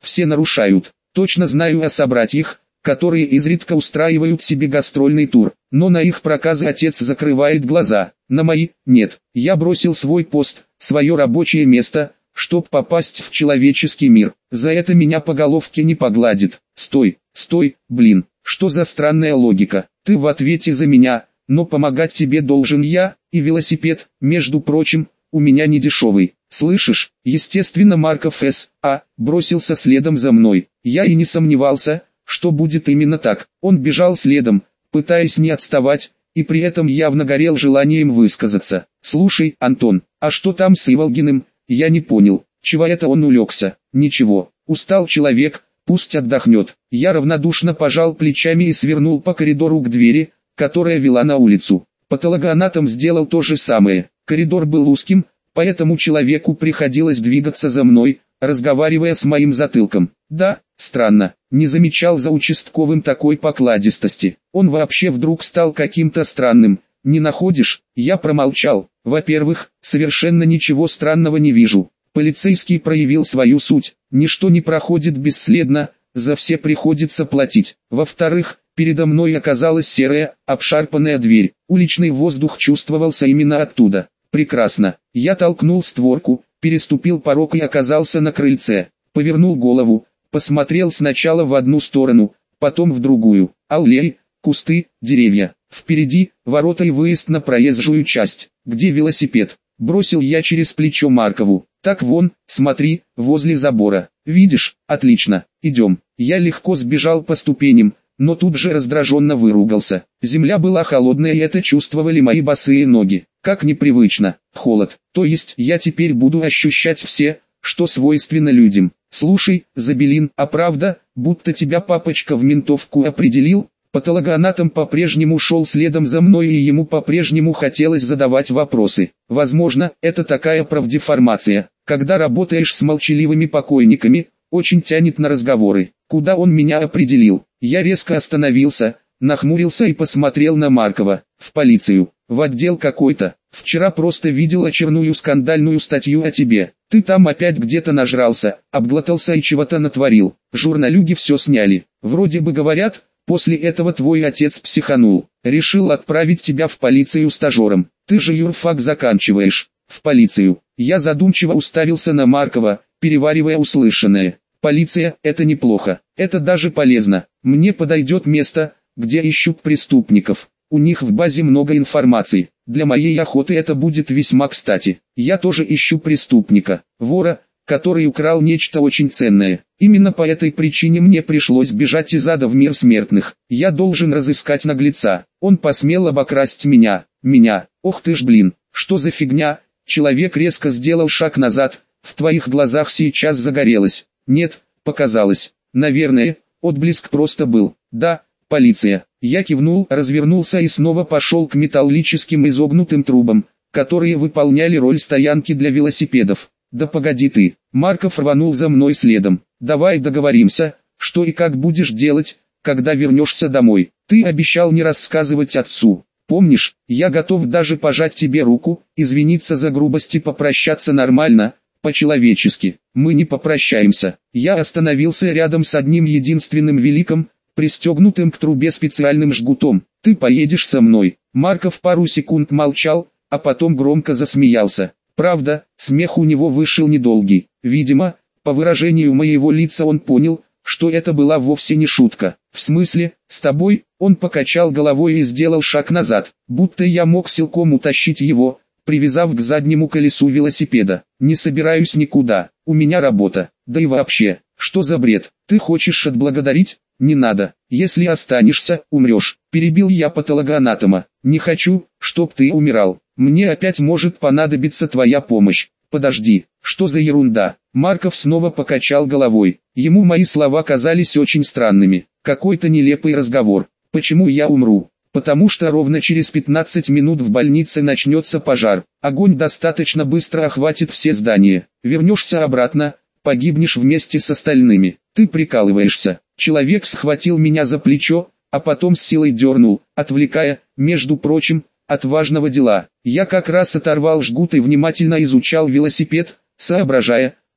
все нарушают. Точно знаю о собратьях, которые изредка устраивают себе гастрольный тур, но на их проказы отец закрывает глаза, на мои – нет. Я бросил свой пост, свое рабочее место, чтоб попасть в человеческий мир. За это меня по головке не погладит. Стой, блин, что за странная логика? Ты в ответе за меня, но помогать тебе должен я, и велосипед, между прочим, у меня не дешевый. Слышишь? Естественно, Марков С.А. бросился следом за мной. Я и не сомневался, что будет именно так. Он бежал следом, пытаясь не отставать, и при этом явно горел желанием высказаться. «Слушай, Антон, а что там с Иволгиным? Я не понял, чего это он улегся?» «Ничего, устал человек, пусть отдохнет». Я равнодушно пожал плечами и свернул по коридору к двери, которая вела на улицу. Патологоанатом сделал то же самое. Коридор был узким, поэтому человеку приходилось двигаться за мной, разговаривая с моим затылком. Да, странно, не замечал за участковым такой покладистости. Он вообще вдруг стал каким-то странным, не находишь? Я промолчал. Во-первых, совершенно ничего странного не вижу. Полицейский проявил свою суть, ничто не проходит бесследно, за все приходится платить. Во-вторых, передо мной оказалась серая, обшарпанная дверь. Уличный воздух чувствовался именно оттуда. Прекрасно. Я толкнул створку, переступил порог и оказался на крыльце. Повернул голову, посмотрел сначала в одну сторону, потом в другую. Аллеи, кусты, деревья. Впереди ворота и выезд на проезжую часть. Где велосипед? Бросил я через плечо Маркову. Так вон, смотри, возле забора. Видишь? Отлично. Идем. Я легко сбежал по ступеням, но тут же раздраженно выругался. Земля была холодная, и это чувствовали мои босые ноги. Как непривычно. Холод. То есть я теперь буду ощущать все, что свойственно людям. Слушай, Забелин, а правда, будто тебя папочка в ментовку определил? Патологоанатом по-прежнему шел следом за мной, и ему по-прежнему хотелось задавать вопросы. Возможно, это такая правдеформация. Когда работаешь с молчаливыми покойниками, очень тянет на разговоры. Куда он меня определил? Я резко остановился, нахмурился и посмотрел на Маркова. В полицию. В отдел какой-то. Вчера просто видел очередную скандальную статью о тебе. Ты там опять где-то нажрался, обглотался и чего-то натворил. Журналюги все сняли. Вроде бы говорят, после этого твой отец психанул. Решил отправить тебя в полицию стажером. Ты же юрфак заканчиваешь. В полицию. Я задумчиво уставился на Маркова, переваривая услышанное. Полиция – это неплохо. Это даже полезно. Мне подойдет место, где ищут преступников. У них в базе много информации. Для моей охоты это будет весьма кстати. Я тоже ищу преступника, вора, который украл нечто очень ценное. Именно по этой причине мне пришлось бежать из ада в мир смертных. Я должен разыскать наглеца. Он посмел обокрасть меня. Ох ты ж блин, что за фигня? Человек резко сделал шаг назад. В твоих глазах сейчас загорелось. Нет, показалось. Наверное, отблеск просто был. Да, полиция. Я кивнул, развернулся и снова пошел к металлическим изогнутым трубам, которые выполняли роль стоянки для велосипедов. Да погоди ты. Марков рванул за мной следом. Давай договоримся, что и как будешь делать, когда вернешься домой. Ты обещал не рассказывать отцу. Помнишь, я готов даже пожать тебе руку, извиниться за грубость и попрощаться нормально, по-человечески. Мы не попрощаемся. Я остановился рядом с одним единственным великом, пристегнутым к трубе специальным жгутом. Ты поедешь со мной. Марков пару секунд молчал, а потом громко засмеялся. Правда, смех у него вышел недолгий. Видимо, по выражению моего лица он понял, что это была вовсе не шутка. В смысле, с тобой? Он покачал головой и сделал шаг назад, будто я мог силком утащить его, привязав к заднему колесу велосипеда. Не собираюсь никуда, у меня работа. Да и вообще, что за бред? Ты хочешь отблагодарить? Не надо. Если останешься, умрешь. Перебил я патологоанатома. Не хочу, чтоб ты умирал. Мне опять может понадобиться твоя помощь. Подожди, что за ерунда? Марков снова покачал головой. Ему мои слова казались очень странными. Какой-то нелепый разговор. Почему я умру? Потому что ровно через 15 минут в больнице начнется пожар. Огонь достаточно быстро охватит все здания. Вернешься обратно, погибнешь вместе с остальными. Ты прикалываешься. Человек схватил меня за плечо, а потом с силой дернул, отвлекая, между прочим, от важного дела. Я как раз оторвал жгут и внимательно изучал велосипед, соображая,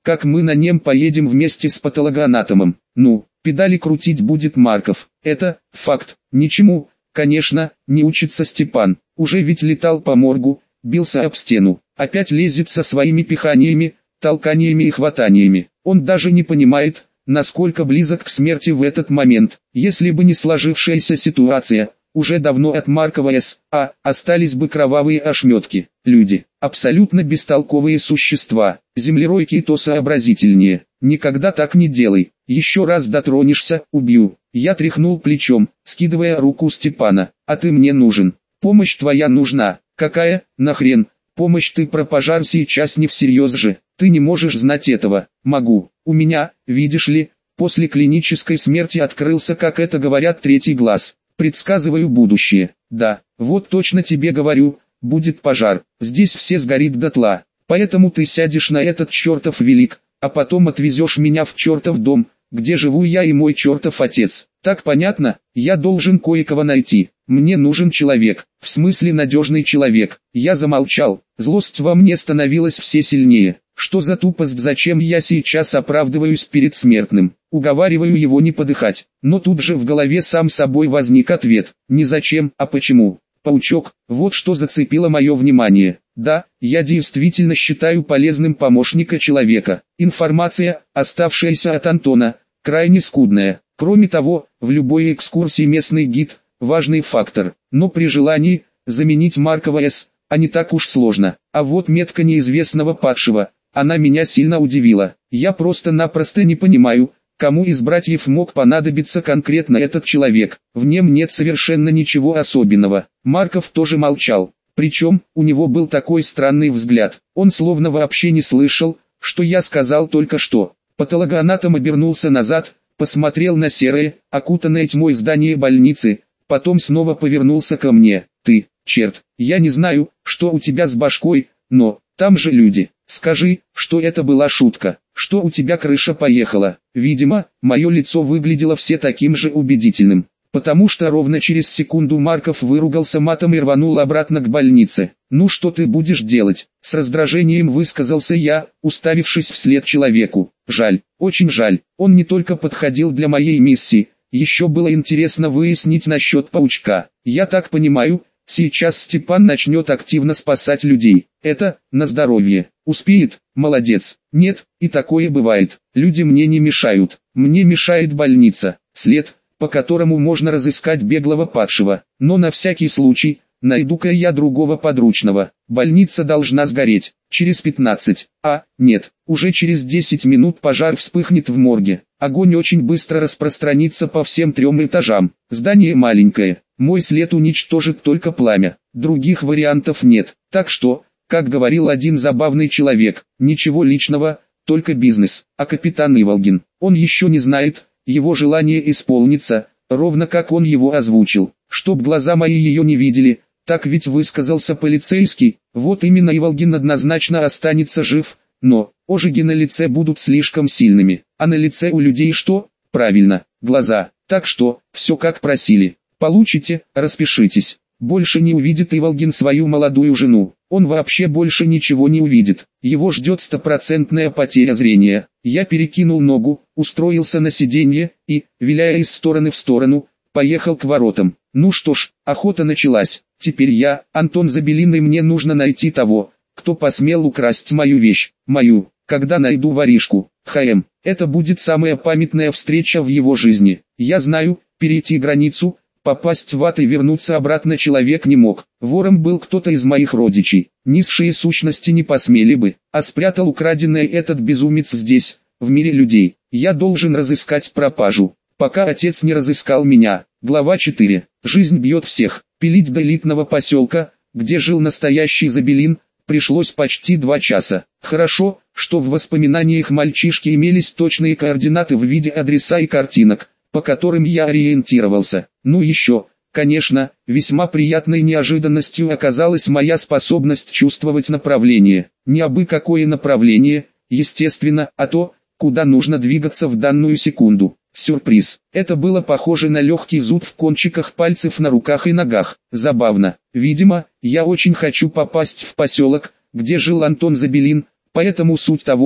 как мы на нем поедем вместе с патологоанатомом. Ну, педали крутить будет Марков. Это факт. Ничему, конечно, не учится Степан. Уже ведь летал по моргу, бился об стену. Опять лезет со своими пиханиями, толканиями и хватаниями. Он даже не понимает, насколько близок к смерти в этот момент. Если бы не сложившаяся ситуация, уже давно от Маркова С.А. остались бы кровавые ошметки. Люди, абсолютно бестолковые существа, землеройки и то сообразительнее. Никогда так не делай, еще раз дотронешься, убью. Я тряхнул плечом, скидывая руку Степана. А ты мне нужен, помощь твоя нужна. Какая, нахрен, помощь? Ты про пожар сейчас не всерьез же, ты не можешь знать этого. Могу, у меня, видишь ли, после клинической смерти открылся, как это говорят, третий глаз. Предсказываю будущее. Да, вот точно тебе говорю, будет пожар, здесь все сгорит дотла. Поэтому ты сядешь на этот чертов велик, а потом отвезешь меня в чертов дом, где живу я и мой чертов отец. Так понятно? Я должен кое-кого найти. Мне нужен человек, в смысле надежный человек. Я замолчал, злость во мне становилась все сильнее. Что за тупость, зачем я сейчас оправдываюсь перед смертным? Уговариваю его не подыхать. Но тут же в голове сам собой возник ответ. Не зачем, а почему. Паучок, вот что зацепило мое внимание. Да, я действительно считаю полезным помощника человека. Информация, оставшаяся от Антона, крайне скудная. Кроме того, в любой экскурсии местный гид – важный фактор. Но при желании, заменить Маркова С.А. не так уж сложно. А вот метка неизвестного падшего, она меня сильно удивила. Я просто-напросто не понимаю, кому из братьев мог понадобиться конкретно этот человек. В нем нет совершенно ничего особенного. Марков тоже молчал. Причем, у него был такой странный взгляд. Он словно вообще не слышал, что я сказал только что. Патологоанатом обернулся назад, посмотрел на серое, окутанное тьмой здание больницы, потом снова повернулся ко мне. Ты, черт, я не знаю, что у тебя с башкой, но, там же люди. Скажи, что это была шутка, что у тебя крыша поехала. Видимо, мое лицо выглядело все таким же убедительным, потому что ровно через секунду Марков выругался матом и рванул обратно к больнице. «Ну что ты будешь делать?» — с раздражением высказался я, уставившись вслед человеку. «Жаль, очень жаль, он не только подходил для моей миссии, еще было интересно выяснить насчет паучка. Я так понимаю, сейчас Степан начнет активно спасать людей. Это, на здоровье. Успеет? Молодец. Нет, и такое бывает. Люди мне не мешают. Мне мешает больница. След, по которому можно разыскать беглого падшего. Но на всякий случай, найду-ка я другого подручного. Больница должна сгореть. Через 15. Нет, уже через 10 минут пожар вспыхнет в морге. Огонь очень быстро распространится по всем 3 этажам. Здание маленькое. Мой след уничтожит только пламя. Других вариантов нет. Так что, как говорил один забавный человек, ничего личного, только бизнес. А капитан Иволгин, он еще не знает, его желание исполнится, ровно как он его озвучил. Чтоб глаза мои ее не видели, так ведь высказался полицейский. Вот именно Иволгин однозначно останется жив, но ожоги на лице будут слишком сильными. А на лице у людей что? Правильно, глаза. Так что, все как просили. Получите, распишитесь. Больше не увидит Иволгин свою молодую жену. Он вообще больше ничего не увидит. Его ждет стопроцентная потеря зрения. Я перекинул ногу, устроился на сиденье и, виляя из стороны в сторону, поехал к воротам. Ну что ж, охота началась. Теперь я, Антон Забелин, и мне нужно найти того, кто посмел украсть мою вещь. Мою. Когда найду воришку, это будет самая памятная встреча в его жизни. Я знаю, перейти границу, попасть в ад и вернуться обратно человек не мог. Вором был кто-то из моих родичей. Низшие сущности не посмели бы, а спрятал украденное этот безумец здесь, в мире людей. Я должен разыскать пропажу, пока отец не разыскал меня. Глава 4. Жизнь бьет всех. Пилить до элитного поселка, где жил настоящий Забелин, пришлось почти 2 часа. Хорошо, что в воспоминаниях мальчишки имелись точные координаты в виде адреса и картинок, по которым я ориентировался. Ну еще, конечно, весьма приятной неожиданностью оказалась моя способность чувствовать направление. Не абы какое направление, естественно, а то, куда нужно двигаться в данную секунду. Сюрприз. Это было похоже на легкий зуд в кончиках пальцев на руках и ногах. Забавно. Видимо, я очень хочу попасть в поселок, где жил Антон Забелин, поэтому суть того,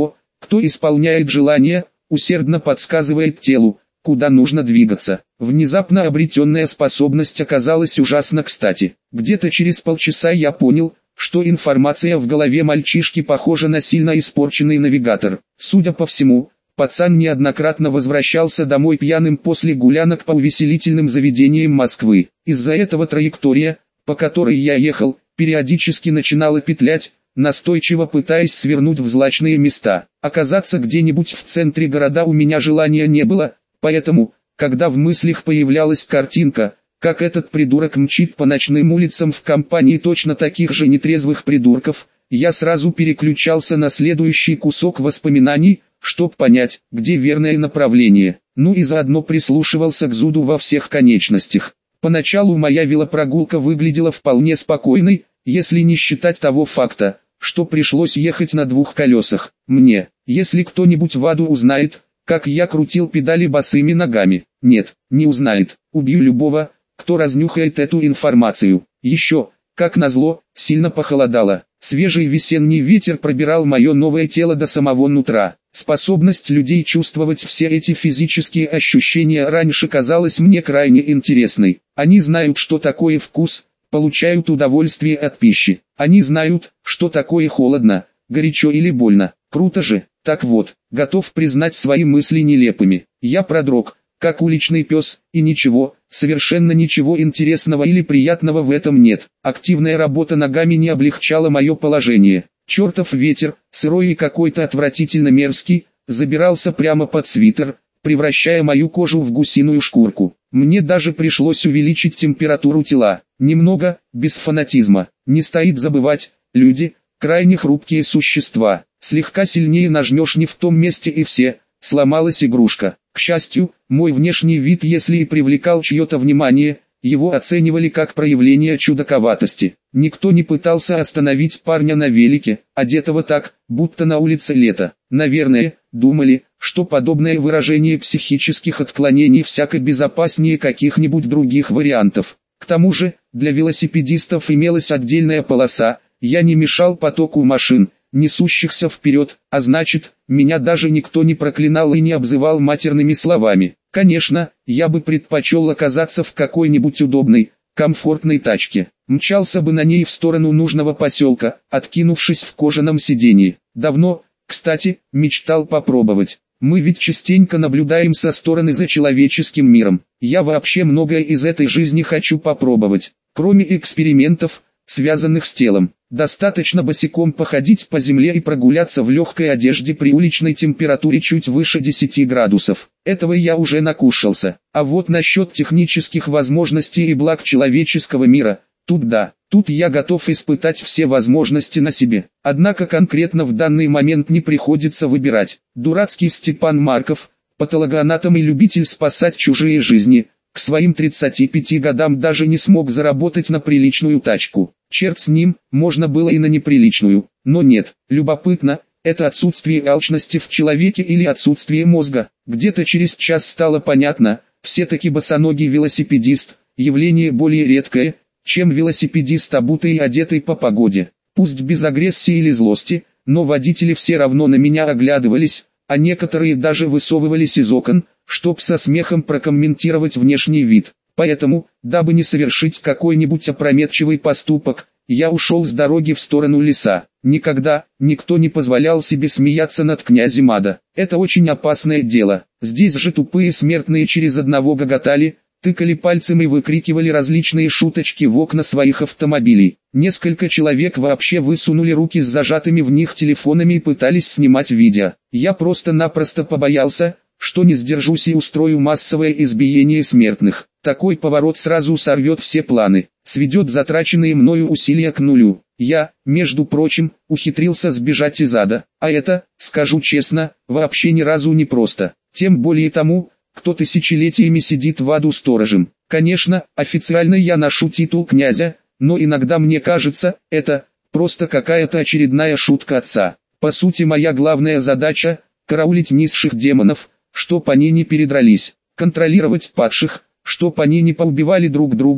Кто исполняет желание, усердно подсказывает телу, куда нужно двигаться. Внезапно обретенная способность оказалась ужасно кстати. Где-то через полчаса я понял, что информация в голове мальчишки похожа на сильно испорченный навигатор. Судя по всему, пацан неоднократно возвращался домой пьяным после гулянок по увеселительным заведениям Москвы. Из-за этого траектория, по которой я ехал, периодически начинала петлять, настойчиво пытаясь свернуть в злачные места. Оказаться где-нибудь в центре города у меня желания не было, поэтому, когда в мыслях появлялась картинка, как этот придурок мчит по ночным улицам в компании точно таких же нетрезвых придурков, я сразу переключался на следующий кусок воспоминаний, чтоб понять, где верное направление. Ну и заодно прислушивался к зуду во всех конечностях. Поначалу моя велопрогулка выглядела вполне спокойной, если не считать того факта, что пришлось ехать на двух колесах. Мне, если кто-нибудь в аду узнает, как я крутил педали босыми ногами, нет, не узнает, убью любого, кто разнюхает эту информацию. Еще, как назло, сильно похолодало. Свежий весенний ветер пробирал мое новое тело до самого нутра. Способность людей чувствовать все эти физические ощущения раньше казалась мне крайне интересной. Они знают, что такое вкус, получают удовольствие от пищи. Они знают, что такое холодно, горячо или больно. Круто же. Так вот, готов признать свои мысли нелепыми. Я продрог, как уличный пес, и ничего, совершенно ничего интересного или приятного в этом нет. Активная работа ногами не облегчала мое положение. Чертов ветер, сырой и какой-то отвратительно мерзкий, забирался прямо под свитер, превращая мою кожу в гусиную шкурку. Мне даже пришлось увеличить температуру тела. Немного, без фанатизма. Не стоит забывать, люди, крайне хрупкие существа. Слегка сильнее нажмешь не в том месте и все, сломалась игрушка. К счастью, мой внешний вид, если и привлекал чье-то внимание, его оценивали как проявление чудаковатости. Никто не пытался остановить парня на велике, одетого так, будто на улице лето. Наверное, думали, что подобное выражение психических отклонений всяко безопаснее каких-нибудь других вариантов. К тому же, для велосипедистов имелась отдельная полоса, я не мешал потоку машин, несущихся вперед, а значит, меня даже никто не проклинал и не обзывал матерными словами. Конечно, я бы предпочел оказаться в какой-нибудь удобной, комфортной тачке. Мчался бы на ней в сторону нужного поселка, откинувшись в кожаном сиденье. Давно, кстати, мечтал попробовать. Мы ведь частенько наблюдаем со стороны за человеческим миром. Я вообще многое из этой жизни хочу попробовать, кроме экспериментов, связанных с телом. Достаточно босиком походить по земле и прогуляться в легкой одежде при уличной температуре чуть выше 10 градусов. Этого я уже накушался. А вот насчет технических возможностей и благ человеческого мира, тут да, тут я готов испытать все возможности на себе. Однако конкретно в данный момент не приходится выбирать. Дурацкий Степан Марков, патологоанатом и любитель спасать чужие жизни, к своим 35 годам даже не смог заработать на приличную тачку. Черт с ним, можно было и на неприличную, но нет. Любопытно, это отсутствие алчности в человеке или отсутствие мозга. Где-то через час стало понятно, все-таки босоногий велосипедист, явление более редкое, чем велосипедист обутый и одетый по погоде. Пусть без агрессии или злости, но водители все равно на меня оглядывались, а некоторые даже высовывались из окон, чтоб со смехом прокомментировать внешний вид. Поэтому, дабы не совершить какой-нибудь опрометчивый поступок, я ушел с дороги в сторону леса. Никогда, никто не позволял себе смеяться над князем ада. Это очень опасное дело. Здесь же тупые смертные через одного гоготали, тыкали пальцем и выкрикивали различные шуточки в окна своих автомобилей. Несколько человек вообще высунули руки с зажатыми в них телефонами и пытались снимать видео. Я просто-напросто побоялся, что не сдержусь и устрою массовое избиение смертных. Такой поворот сразу сорвет все планы, сведет затраченные мною усилия к нулю. Я, между прочим, ухитрился сбежать из ада, а это, скажу честно, вообще ни разу не просто. Тем более тому, кто тысячелетиями сидит в аду сторожем. Конечно, официально я ношу титул князя, но иногда мне кажется, это просто какая-то очередная шутка отца. По сути, моя главная задача – караулить низших демонов, чтоб они не передрались, контролировать падших, чтоб они не поубивали друг друга,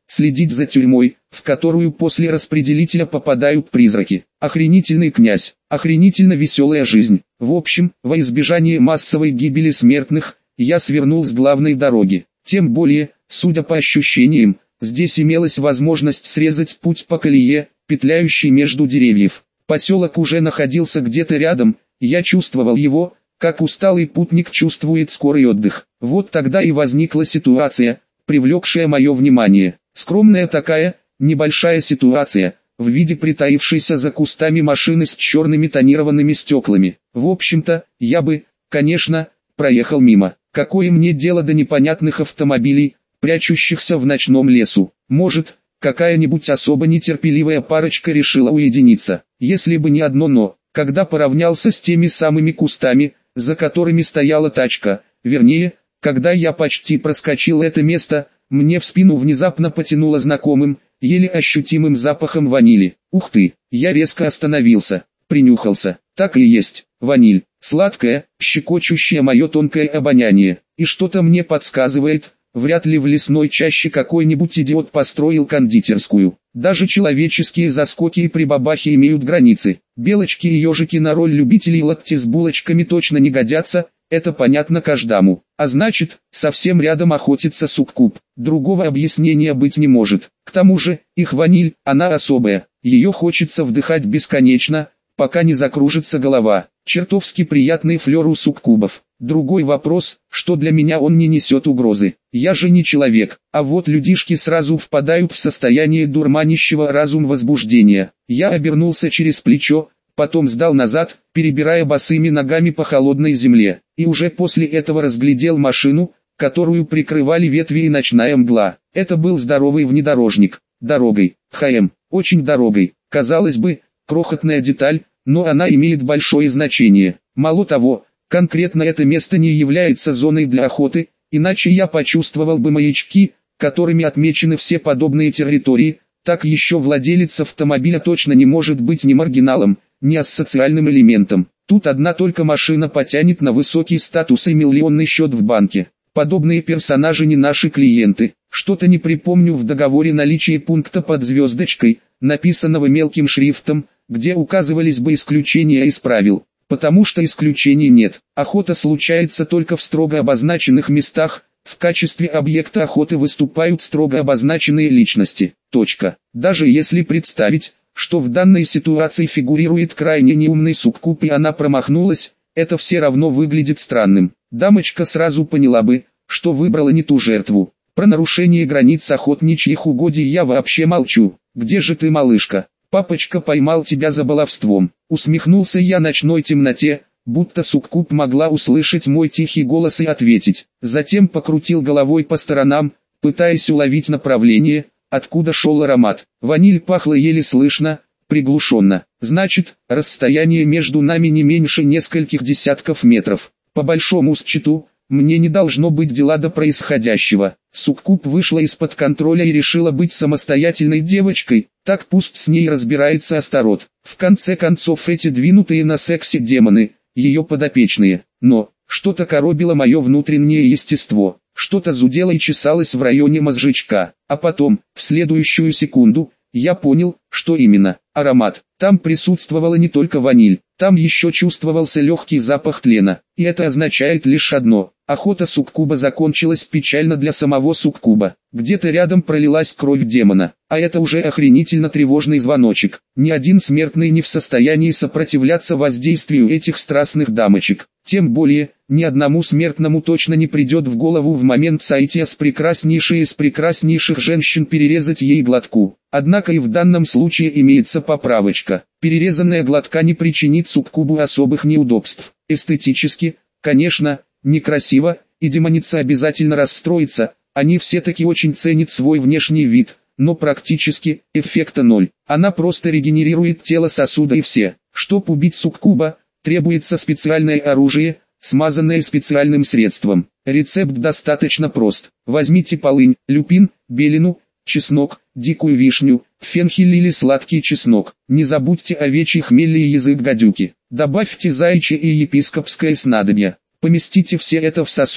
следить за тюрьмой, в которую после распределителя попадают призраки. Охренительный князь, охренительно веселая жизнь. В общем, во избежание массовой гибели смертных, я свернул с главной дороги. Тем более, судя по ощущениям, здесь имелась возможность срезать путь по колее, петляющей между деревьев. Поселок уже находился где-то рядом, я чувствовал его, как усталый путник чувствует скорый отдых. Вот тогда и возникла ситуация, привлекшая мое внимание. Скромная такая, небольшая ситуация, в виде притаившейся за кустами машины с черными тонированными стеклами. В общем-то, я бы, конечно, проехал мимо. Какое мне дело до непонятных автомобилей, прячущихся в ночном лесу? Может, какая-нибудь особо нетерпеливая парочка решила уединиться. Если бы не одно «но». Когда поравнялся с теми самыми кустами, за которыми стояла тачка, вернее, когда я почти проскочил это место, мне в спину внезапно потянуло знакомым, еле ощутимым запахом ванили. Ух ты, я резко остановился, принюхался. Так и есть, ваниль, сладкая, щекочущая мое тонкое обоняние. И что-то мне подсказывает, вряд ли в лесной чаще какой-нибудь идиот построил кондитерскую. Даже человеческие заскоки и прибабахи имеют границы. Белочки и ежики на роль любителей латте с булочками точно не годятся, это понятно каждому. А значит, совсем рядом охотится суккуб. Другого объяснения быть не может. К тому же, их ваниль, она особая. Ее хочется вдыхать бесконечно, пока не закружится голова. Чертовски приятный флер у суккубов. Другой вопрос, что для меня он не несет угрозы. Я же не человек, а вот людишки сразу впадают в состояние дурманящего разум возбуждения. Я обернулся через плечо, потом сдал назад, перебирая босыми ногами по холодной земле. И уже после этого разглядел машину, которую прикрывали ветви и ночная мгла. Это был здоровый внедорожник. Дорогой, очень дорогой. Казалось бы, крохотная деталь, но она имеет большое значение. Мало того, конкретно это место не является зоной для охоты, иначе я почувствовал бы маячки, которыми отмечены все подобные территории. Так еще владелец автомобиля точно не может быть ни маргиналом, ни асоциальным элементом. Тут одна только машина потянет на высокий статус и миллионный счет в банке. Подобные персонажи не наши клиенты. Что-то не припомню в договоре наличие пункта под звездочкой, написанного мелким шрифтом, где указывались бы исключения из правил. Потому что исключений нет. Охота случается только в строго обозначенных местах, в качестве объекта охоты выступают строго обозначенные личности. Точка. Даже если представить, что в данной ситуации фигурирует крайне неумный суккуб и она промахнулась, это все равно выглядит странным. Дамочка сразу поняла бы, что выбрала не ту жертву. Про нарушение границ охотничьих угодий я вообще молчу. Где же ты, малышка? Папочка поймал тебя за баловством. Усмехнулся я ночной темноте, будто суккуб могла услышать мой тихий голос и ответить. Затем покрутил головой по сторонам, пытаясь уловить направление, откуда шел аромат. Ваниль пахла еле слышно, приглушенно. Значит, расстояние между нами не меньше нескольких десятков метров. По большому счету, мне не должно быть дела до происходящего. Суккуб вышла из-под контроля и решила быть самостоятельной девочкой, так пусть с ней разбирается Астарот. В конце концов эти двинутые на сексе демоны, ее подопечные. Но, что-то коробило мое внутреннее естество, что-то зудело и чесалось в районе мозжечка. А потом, в следующую секунду, я понял, что именно. Аромат. Там присутствовала не только ваниль, там еще чувствовался легкий запах тлена. И это означает лишь одно. Охота суккуба закончилась печально для самого суккуба. Где-то рядом пролилась кровь демона. А это уже охренительно тревожный звоночек. Ни один смертный не в состоянии сопротивляться воздействию этих страстных дамочек. Тем более, ни одному смертному точно не придет в голову в момент соития с прекраснейшей из прекраснейших женщин перерезать ей глотку. Однако и в данном случае имеется поправочка. Перерезанная глотка не причинит суккубу особых неудобств. Эстетически, конечно, некрасиво, и демоница обязательно расстроится, они все-таки очень ценят свой внешний вид, но практически, эффекта ноль. Она просто регенерирует тело сосуда и все. Чтоб убить суккуба, требуется специальное оружие, смазанное специальным средством. Рецепт достаточно прост. Возьмите полынь, люпин, белину, чеснок, дикую вишню, фенхель или сладкий чеснок. Не забудьте овечий хмель и язык гадюки. Добавьте заячье и епископское снадобье. Поместите все это в сосуд,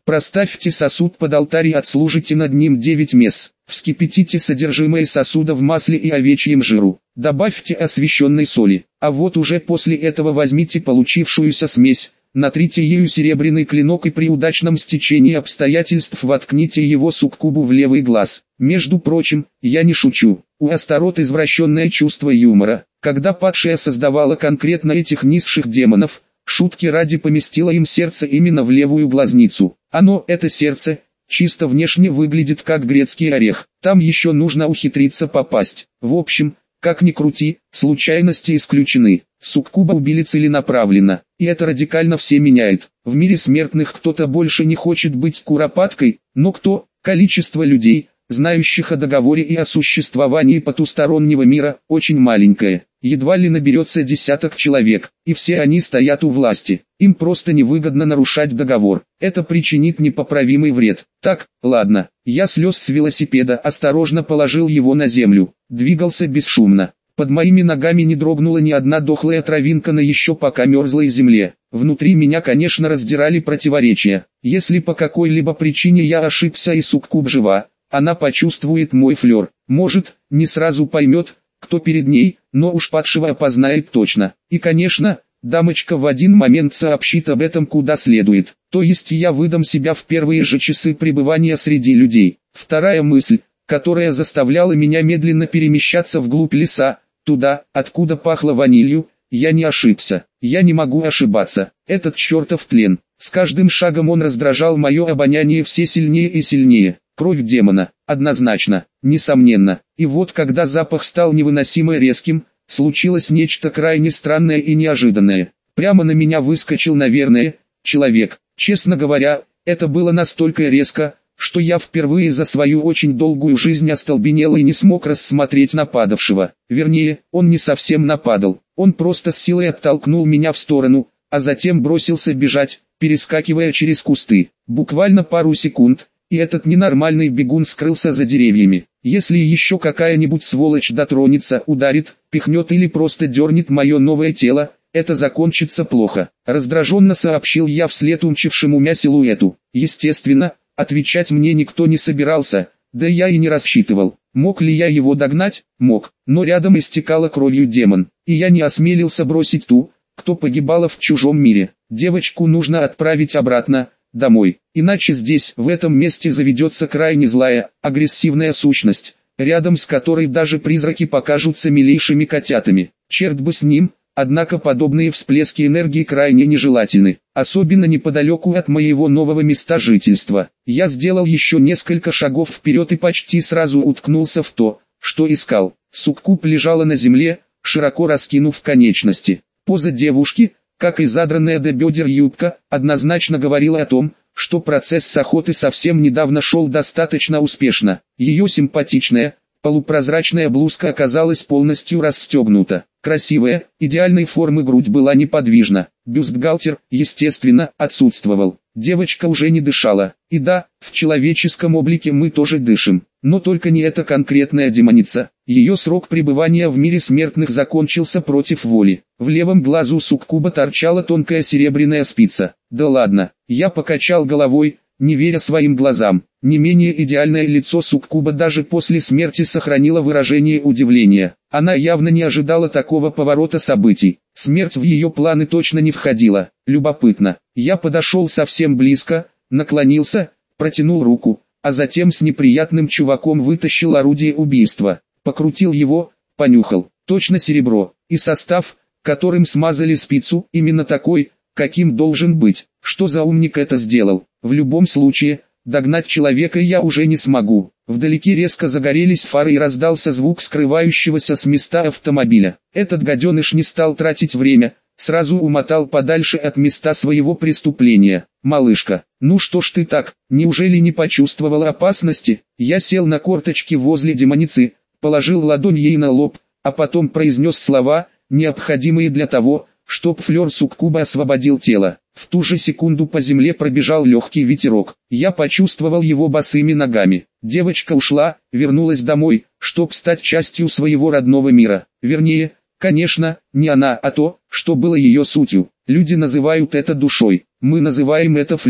Проставьте сосуд под алтарь и отслужите над ним 9 месс. Вскипятите содержимое сосуда в масле и овечьем жиру. Добавьте освященной соли. А вот уже после этого возьмите получившуюся смесь, натрите ею серебряный клинок и при удачном стечении обстоятельств воткните его суккубу в левый глаз. Между прочим, я не шучу. У Астарот извращенное чувство юмора. Когда падшая создавала конкретно этих низших демонов, шутки ради поместила им сердце именно в левую глазницу. Это сердце, чисто внешне выглядит как грецкий орех. Там еще нужно ухитриться попасть. В общем, как ни крути, случайности исключены. Суккуба убили целенаправленно, и это радикально все меняет. В мире смертных кто-то больше не хочет быть куропаткой, но кто? Количество людей, знающих о договоре и о существовании потустороннего мира, очень маленькое. Едва ли наберется десяток человек, и все они стоят у власти. Им просто невыгодно нарушать договор. Это причинит непоправимый вред. Так, ладно. Я слез с велосипеда, осторожно положил его на землю. Двигался бесшумно. Под моими ногами не дрогнула ни одна дохлая травинка на еще пока мерзлой земле. Внутри меня, конечно, раздирали противоречия. Если по какой-либо причине я ошибся и суккуб жива, она почувствует мой флер. Может, не сразу поймет, кто перед ней, но уж падшего опознает точно. И конечно, дамочка в один момент сообщит об этом куда следует. То есть я выдам себя в первые же часы пребывания среди людей. Вторая мысль, которая заставляла меня медленно перемещаться вглубь леса, туда, откуда пахло ванилью, я не ошибся. Я не могу ошибаться. Этот чертов тлен. С каждым шагом он раздражал мое обоняние все сильнее и сильнее. Кровь демона, однозначно, несомненно. И вот когда запах стал невыносимо резким, случилось нечто крайне странное и неожиданное. Прямо на меня выскочил, наверное, человек. Честно говоря, это было настолько резко, что я впервые за свою очень долгую жизнь остолбенел и не смог рассмотреть нападавшего. Вернее, он не совсем нападал, он просто с силой оттолкнул меня в сторону, а затем бросился бежать, перескакивая через кусты. Буквально пару секунд, и этот ненормальный бегун скрылся за деревьями. Если еще какая-нибудь сволочь дотронется, ударит, пихнет или просто дернет мое новое тело, это закончится плохо. Раздраженно сообщил я вслед умчившему силуэту. Естественно, отвечать мне никто не собирался, да я и не рассчитывал. Мог ли я его догнать? Мог, но рядом истекала кровью демон, и я не осмелился бросить ту, кто погибала в чужом мире. Девочку нужно отправить обратно, домой, иначе здесь, в этом месте заведется крайне злая, агрессивная сущность, рядом с которой даже призраки покажутся милейшими котятами. Черт бы с ним, однако подобные всплески энергии крайне нежелательны, особенно неподалеку от моего нового места жительства. Я сделал еще несколько шагов вперед и почти сразу уткнулся в то, что искал. Суккуб лежала на земле, широко раскинув конечности. Поза девушки, как и задранная до бедер юбка, однозначно говорила о том, что процесс охоты совсем недавно шел достаточно успешно. Ее симпатичная, полупрозрачная блузка оказалась полностью расстегнута. Красивая, идеальной формы грудь была неподвижна. Бюстгальтер, естественно, отсутствовал. Девочка уже не дышала. И да, в человеческом облике мы тоже дышим. Но только не эта конкретная демоница. Ее срок пребывания в мире смертных закончился против воли. В левом глазу суккуба торчала тонкая серебряная спица. Да ладно, я покачал головой, не веря своим глазам. Не менее идеальное лицо суккуба даже после смерти сохранило выражение удивления. Она явно не ожидала такого поворота событий. Смерть в ее планы точно не входила. Любопытно. Я подошел совсем близко, наклонился, протянул руку, а затем с неприятным чуваком вытащил орудие убийства. Покрутил его, понюхал. Точно серебро. И состав, которым смазали спицу, именно такой, каким должен быть. Что за умник это сделал? В любом случае, догнать человека я уже не смогу. Вдалеке резко загорелись фары и раздался звук скрывающегося с места автомобиля. Этот гаденыш не стал тратить время, сразу умотал подальше от места своего преступления. «Малышка, ну что ж ты так, неужели не почувствовала опасности?» Я сел на корточки возле демоницы, положил ладонь ей на лоб, а потом произнес слова, необходимые для того, чтоб флер суккуба освободил тело. В ту же секунду по земле пробежал легкий ветерок. Я почувствовал его босыми ногами. Девочка ушла, вернулась домой, чтоб стать частью своего родного мира. Вернее, конечно, не она, а то, что было ее сутью. Люди называют это душой, мы называем это флером.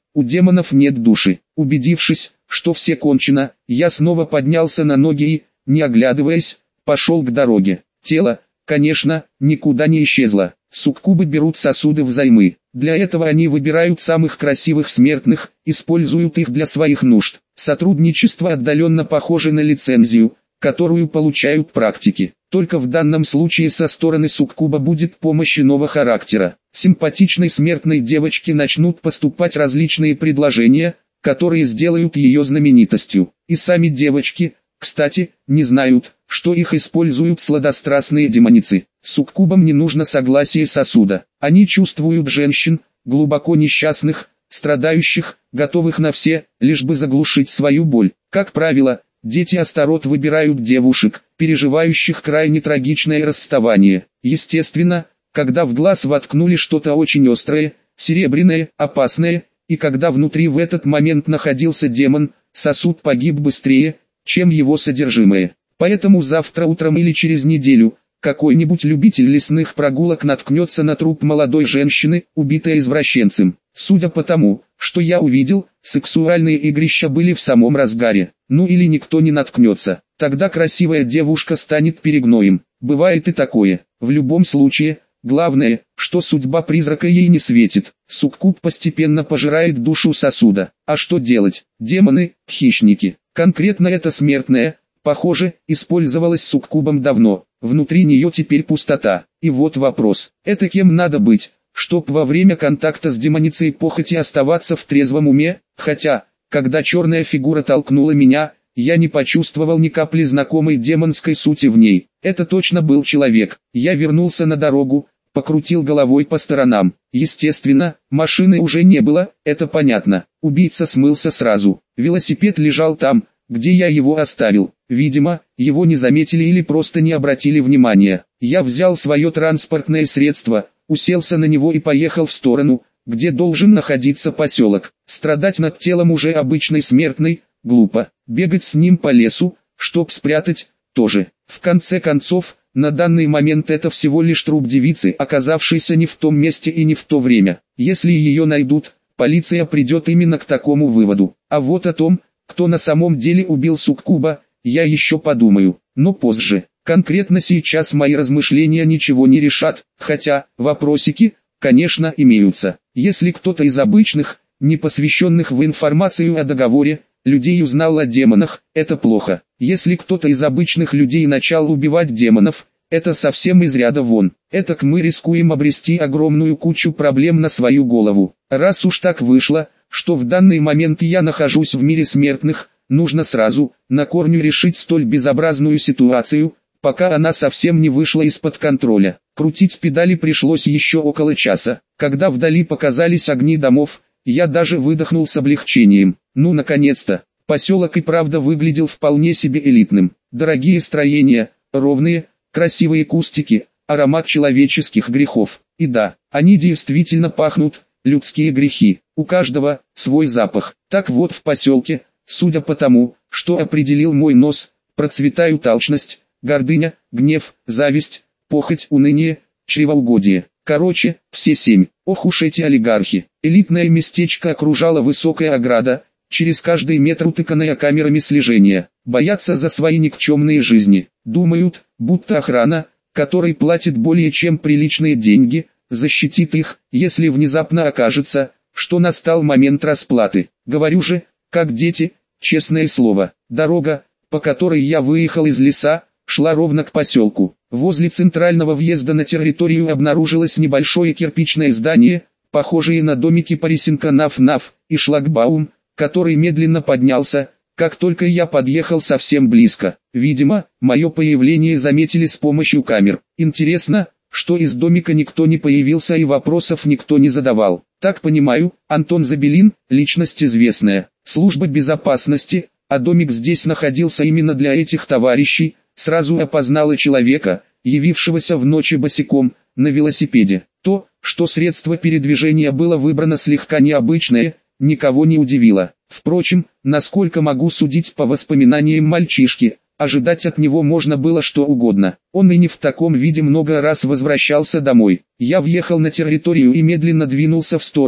у демонов нет души. Убедившись, что все кончено, я снова поднялся на ноги и, не оглядываясь, пошел к дороге. Тело, конечно, никуда не исчезло. Суккубы берут сосуды взаймы. Для этого они выбирают самых красивых смертных, используют их для своих нужд. Сотрудничество отдаленно похоже на лицензию, которую получают практики. Только в данном случае со стороны суккуба будет помощь иного характера. Симпатичной смертной девочке начнут поступать различные предложения, которые сделают ее знаменитостью. И сами девочки, кстати, не знают, что их используют сладострастные демоницы. Суккубам не нужно согласие сосуда. Они чувствуют женщин, глубоко несчастных, страдающих, готовых на все, лишь бы заглушить свою боль. Как правило, дети Астарот выбирают девушек, переживающих крайне трагичное расставание. Естественно, когда в глаз воткнули что-то очень острое, серебряное, опасное, и когда внутри в этот момент находился демон, сосуд погиб быстрее, чем его содержимое. Поэтому завтра утром или через неделю, какой-нибудь любитель лесных прогулок наткнется на труп молодой женщины, убитой извращенцем. Судя по тому, что я увидел, сексуальные игрища были в самом разгаре. Ну или никто не наткнется, тогда красивая девушка станет перегноем. Бывает и такое. В любом случае, главное, что судьба призрака ей не светит. Суккуб постепенно пожирает душу сосуда. А что делать? Демоны – хищники. Конкретно эта смертная, похоже, использовалась суккубом давно. Внутри нее теперь пустота. И вот вопрос. Это кем надо быть, чтоб во время контакта с демоницей похоти оставаться в трезвом уме? Хотя, когда черная фигура толкнула меня, я не почувствовал ни капли знакомой демонской сути в ней. Это точно был человек. Я вернулся на дорогу, покрутил головой по сторонам. Естественно, машины уже не было, это понятно. Убийца смылся сразу. Велосипед лежал там, где я его оставил. Видимо, его не заметили или просто не обратили внимания. Я взял свое транспортное средство, уселся на него и поехал в сторону, где должен находиться поселок. Страдать над телом уже обычной смертной, глупо. Бегать с ним по лесу, чтоб спрятать, тоже. В конце концов, на данный момент это всего лишь труп девицы, оказавшейся не в том месте и не в то время. Если ее найдут, полиция придет именно к такому выводу. А вот о том, кто на самом деле убил суккуба, я еще подумаю, но позже. Конкретно сейчас мои размышления ничего не решат, хотя, вопросики, конечно, имеются. Если кто-то из обычных, не посвященных в информацию о договоре, людей узнал о демонах, это плохо. Если кто-то из обычных людей начал убивать демонов, это совсем из ряда вон. Этак мы рискуем обрести огромную кучу проблем на свою голову. Раз уж так вышло, что в данный момент я нахожусь в мире смертных, нужно сразу, на корню решить столь безобразную ситуацию, пока она совсем не вышла из-под контроля. Крутить педали пришлось еще около часа. Когда вдали показались огни домов, я даже выдохнул с облегчением. Ну наконец-то, поселок и правда выглядел вполне себе элитным. Дорогие строения, ровные, красивые кустики, аромат человеческих грехов. И да, они действительно пахнут, людские грехи. У каждого свой запах. Так вот в поселке, судя по тому, что определил мой нос, процветают алчность, гордыня, гнев, зависть, похоть, уныние, чревоугодие. Короче, все 7. Ох уж эти олигархи. Элитное местечко окружала высокая ограда, через каждый метр утыканная камерами слежения. Боятся за свои никчемные жизни. Думают, будто охрана, которой платит более чем приличные деньги, защитит их, если внезапно окажется, что настал момент расплаты. Говорю же, как дети, честное слово. Дорога, по которой я выехал из леса, шла ровно к поселку. Возле центрального въезда на территорию обнаружилось небольшое кирпичное здание, похожее на домики парисенка Наф-Наф, и шлагбаум, который медленно поднялся, как только я подъехал совсем близко. Видимо, мое появление заметили с помощью камер. Интересно, что из домика никто не появился и вопросов никто не задавал. Так понимаю, Антон Забелин, личность известная, служба безопасности, а домик здесь находился именно для этих товарищей, сразу опознала человека, явившегося в ночи босиком, на велосипеде. То, что средство передвижения было выбрано слегка необычное, никого не удивило. Впрочем, насколько могу судить по воспоминаниям мальчишки, ожидать от него можно было что угодно. Он и не в таком виде много раз возвращался домой. Я въехал на территорию и медленно двинулся в сторону,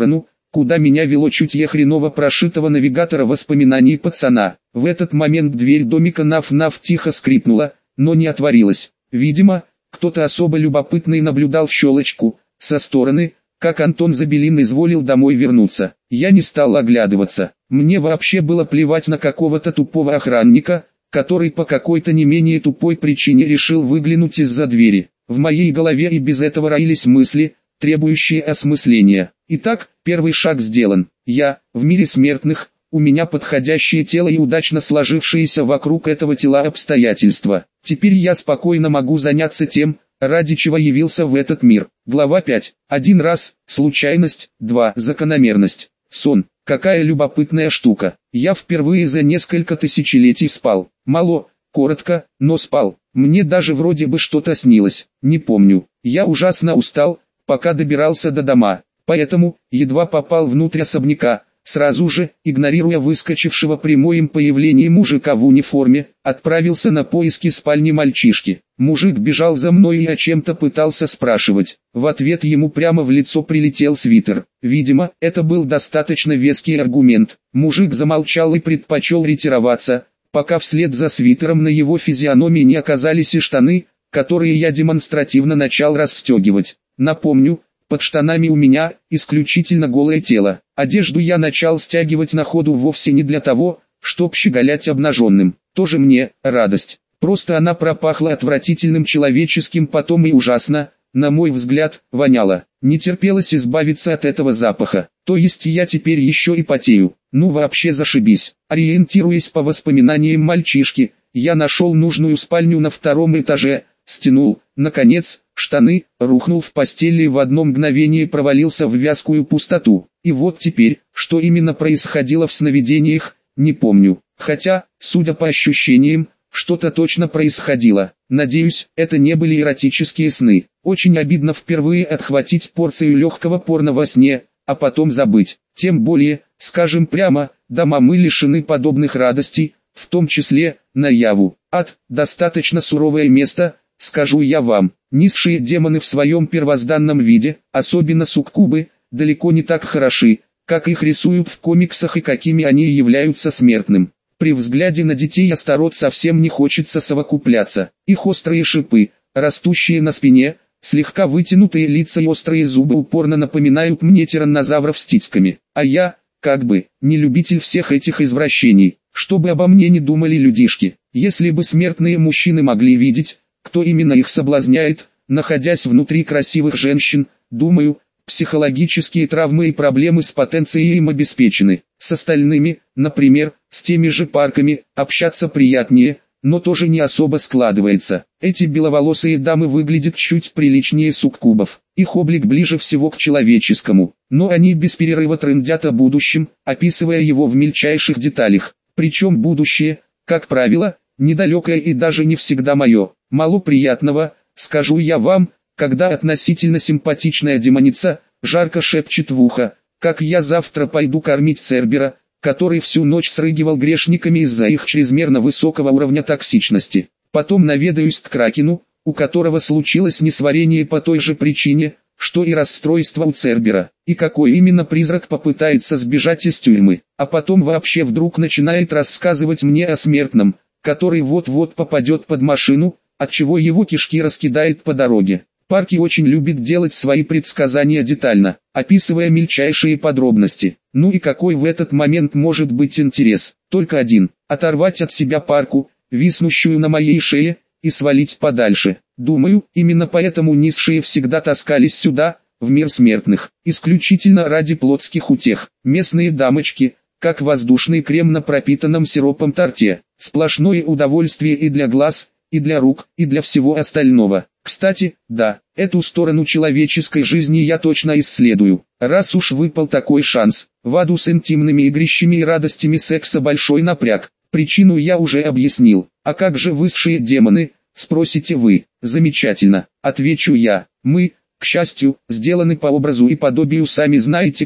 куда меня вело чутье хреново прошитого навигатора воспоминаний пацана. В этот момент дверь домика Наф-Наф тихо скрипнула, но не отворилась. Видимо, кто-то особо любопытный наблюдал в щелочку, со стороны, как Антон Забелин изволил домой вернуться. Я не стал оглядываться. Мне вообще было плевать на какого-то тупого охранника, который по какой-то не менее тупой причине решил выглянуть из-за двери. В моей голове и без этого роились мысли, требующие осмысления. Итак, первый шаг сделан. Я, в мире смертных, у меня подходящее тело и удачно сложившиеся вокруг этого тела обстоятельства. Теперь я спокойно могу заняться тем, ради чего явился в этот мир. Глава 5. 1 раз, случайность, 2. Закономерность. Сон. Какая любопытная штука. Я впервые за несколько тысячелетий спал. Мало, коротко, но спал. Мне даже вроде бы что-то снилось. Не помню. Я ужасно устал, пока добирался до дома. Поэтому, едва попал внутрь особняка, сразу же, игнорируя выскочившего при моем появлении мужика в униформе, отправился на поиски спальни мальчишки. Мужик бежал за мной и о чем-то пытался спрашивать. В ответ ему прямо в лицо прилетел свитер. Видимо, это был достаточно веский аргумент. Мужик замолчал и предпочел ретироваться, пока вслед за свитером на его физиономии не оказались и штаны, которые я демонстративно начал расстегивать. Напомню, под штанами у меня исключительно голое тело. Одежду я начал стягивать на ходу вовсе не для того, чтоб щеголять обнаженным. Тоже мне радость. Просто она пропахла отвратительным человеческим потом и ужасно, на мой взгляд, воняла. Не терпелось избавиться от этого запаха. То есть я теперь еще и потею. Ну вообще зашибись. Ориентируясь по воспоминаниям мальчишки, я нашел нужную спальню на 2-м этаже, стянул, наконец, штаны, рухнул в постели и в одно мгновение провалился в вязкую пустоту. И вот теперь, что именно происходило в сновидениях, не помню. Хотя, судя по ощущениям, что-то точно происходило. Надеюсь, это не были эротические сны. Очень обидно впервые отхватить порцию легкого порно во сне, а потом забыть. Тем более, скажем прямо, дома мы лишены подобных радостей, в том числе, наяву. Ад – достаточно суровое место, скажу я вам. Низшие демоны в своем первозданном виде, особенно суккубы, далеко не так хороши, как их рисуют в комиксах и какими они являются смертным. При взгляде на детей Астарот совсем не хочется совокупляться. Их острые шипы, растущие на спине, слегка вытянутые лица и острые зубы упорно напоминают мне тираннозавров с титьками. А я, как бы, не любитель всех этих извращений. Чтобы обо мне не думали людишки. Если бы смертные мужчины могли видеть, кто именно их соблазняет, находясь внутри красивых женщин, думаю, психологические травмы и проблемы с потенцией им обеспечены. С остальными, например, с теми же парками, общаться приятнее, но тоже не особо складывается. Эти беловолосые дамы выглядят чуть приличнее суккубов. Их облик ближе всего к человеческому, но они без перерыва трындят о будущем, описывая его в мельчайших деталях. Причем будущее, как правило, недалекое и даже не всегда мое. Мало приятного, скажу я вам, когда относительно симпатичная демоница жарко шепчет в ухо, как я завтра пойду кормить Цербера, который всю ночь срыгивал грешниками из-за их чрезмерно высокого уровня токсичности. Потом наведаюсь к Кракену, у которого случилось несварение по той же причине, что и расстройство у Цербера, и какой именно призрак попытается сбежать из тюрьмы, а потом вообще вдруг начинает рассказывать мне о смертном, который вот-вот попадет под машину, отчего его кишки раскидает по дороге. Парки очень любит делать свои предсказания детально, описывая мельчайшие подробности. Ну и какой в этот момент может быть интерес? Только один – оторвать от себя парку, виснущую на моей шее, и свалить подальше. Думаю, именно поэтому низшие всегда таскались сюда, в мир смертных, исключительно ради плотских утех. Местные дамочки, как воздушный крем на пропитанном сиропом торте, сплошное удовольствие и для глаз, и для рук, и для всего остального. Кстати, да, эту сторону человеческой жизни я точно исследую. Раз уж выпал такой шанс, в аду с интимными игрищами и радостями секса большой напряг. Причину я уже объяснил. А как же высшие демоны, спросите вы? Замечательно, отвечу я. Мы, к счастью, сделаны по образу и подобию сами знаете кого.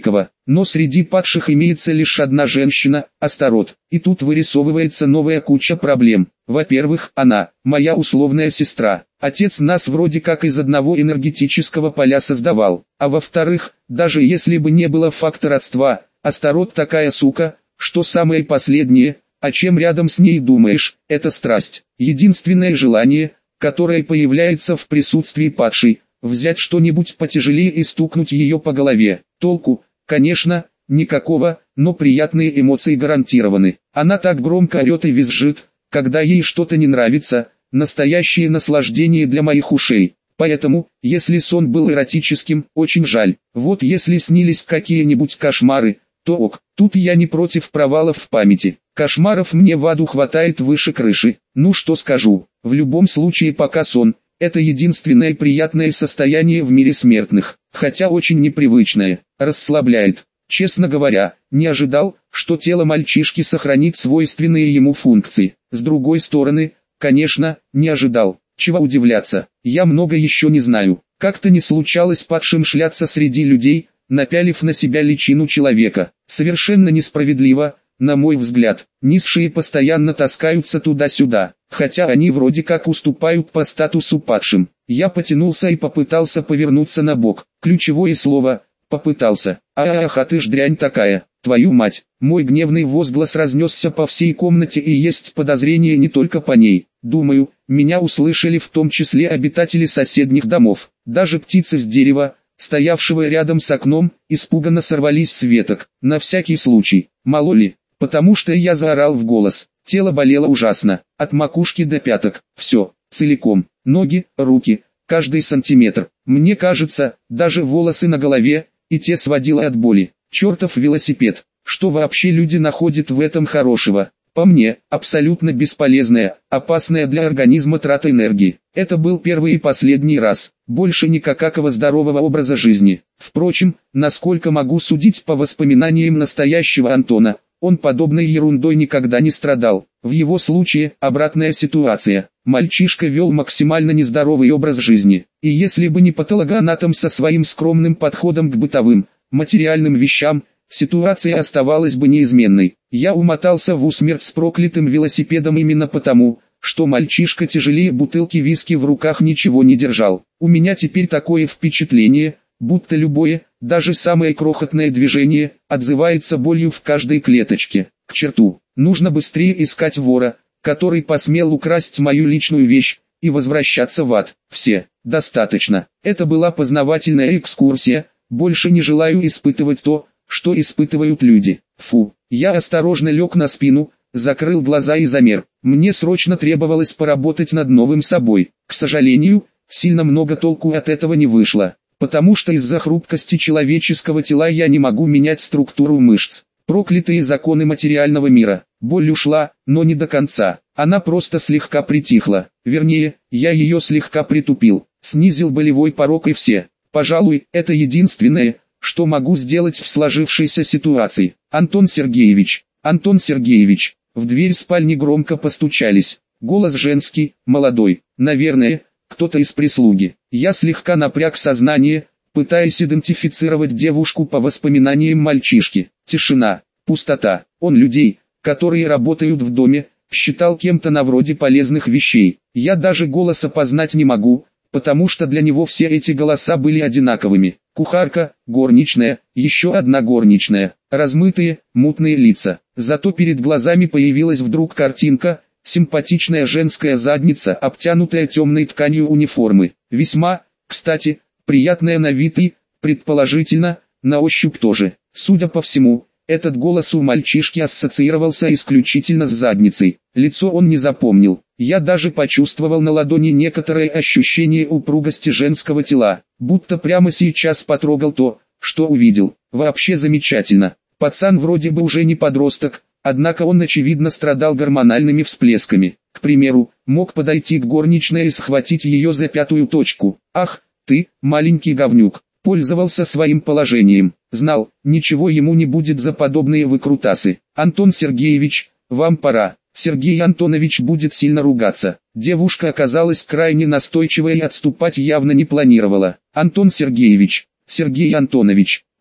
Но среди падших имеется лишь одна женщина, Астарот. И тут вырисовывается новая куча проблем. Во-первых, она, моя условная сестра. Отец нас вроде как из одного энергетического поля создавал. А во-вторых, даже если бы не было факта родства, Астарот такая сука, что самое последнее, о чем рядом с ней думаешь, это страсть. Единственное желание, которое появляется в присутствии падшей, взять что-нибудь потяжелее и стукнуть ее по голове. Толку, конечно, никакого, но приятные эмоции гарантированы. Она так громко орет и визжит, когда ей что-то не нравится, настоящее наслаждение для моих ушей. Поэтому, если сон был эротическим, очень жаль. Вот если снились какие-нибудь кошмары, то ок. Тут я не против провалов в памяти. Кошмаров мне в аду хватает выше крыши. Ну что скажу, в любом случае пока сон – это единственное приятное состояние в мире смертных, хотя очень непривычное, расслабляет. Честно говоря, не ожидал, что тело мальчишки сохранит свойственные ему функции. С другой стороны, конечно, не ожидал. Чего удивляться, я много еще не знаю. Как-то не случалось падшим шляться среди людей, напялив на себя личину человека. Совершенно несправедливо, на мой взгляд. Низшие постоянно таскаются туда-сюда, хотя они вроде как уступают по статусу падшим. Я потянулся и попытался повернуться на бок. Ключевое слово «попытался». Ах, а ты ж дрянь такая, твою мать. Мой гневный возглас разнесся по всей комнате, и есть подозрение не только по ней. Думаю, меня услышали в том числе обитатели соседних домов. Даже птицы с дерева, стоявшего рядом с окном, испуганно сорвались с веток. На всякий случай, мало ли, потому что я заорал в голос. Тело болело ужасно, от макушки до пяток, все, целиком, ноги, руки, каждый сантиметр. Мне кажется, даже волосы на голове, и те сводило от боли. Чертов велосипед, что вообще люди находят в этом хорошего? По мне, абсолютно бесполезная, опасная для организма трата энергии. Это был первый и последний раз, больше никакого здорового образа жизни. Впрочем, насколько могу судить по воспоминаниям настоящего Антона, он подобной ерундой никогда не страдал. В его случае, обратная ситуация. Мальчишка вел максимально нездоровый образ жизни. И если бы не патологоанатом со своим скромным подходом к бытовым, материальным вещам, ситуация оставалась бы неизменной. Я умотался в усмерть с проклятым велосипедом именно потому, что мальчишка тяжелее бутылки виски в руках ничего не держал. У меня теперь такое впечатление, будто любое, даже самое крохотное движение, отзывается болью в каждой клеточке. К черту, нужно быстрее искать вора, который посмел украсть мою личную вещь, и возвращаться в ад. Все, достаточно. Это была познавательная экскурсия, больше не желаю испытывать то, что испытывают люди. Фу, я осторожно лег на спину, закрыл глаза и замер. Мне срочно требовалось поработать над новым собой. К сожалению, сильно много толку от этого не вышло, потому что из-за хрупкости человеческого тела я не могу менять структуру мышц. Проклятые законы материального мира. Боль ушла, но не до конца. Она просто слегка притихла. Вернее, я ее слегка притупил, снизил болевой порог и все. Пожалуй, это единственное, что могу сделать в сложившейся ситуации. Антон Сергеевич, в дверь спальни громко постучались. Голос женский, молодой, наверное, кто-то из прислуги. Я слегка напряг сознание, пытаясь идентифицировать девушку по воспоминаниям мальчишки. Тишина, пустота. Он людей, которые работают в доме, считал кем-то на вроде полезных вещей. Я даже голос опознать не могу, потому что для него все эти голоса были одинаковыми. Кухарка, горничная, еще одна горничная, размытые, мутные лица. Зато перед глазами появилась вдруг картинка, симпатичная женская задница, обтянутая темной тканью униформы. Весьма, кстати, приятная на вид и, предположительно, на ощупь тоже. Судя по всему, этот голос у мальчишки ассоциировался исключительно с задницей. Лицо он не запомнил. Я даже почувствовал на ладони некоторое ощущение упругости женского тела, будто прямо сейчас потрогал то, что увидел. Вообще замечательно. Пацан вроде бы уже не подросток, однако он очевидно страдал гормональными всплесками. К примеру, мог подойти к горничной и схватить ее за пятую точку. Ах, ты, маленький говнюк. Пользовался своим положением, знал, ничего ему не будет за подобные выкрутасы. Антон Сергеевич, вам пора. Сергей Антонович будет сильно ругаться. Девушка оказалась крайне настойчивой и отступать явно не планировала. Антон Сергеевич, Сергей Антонович,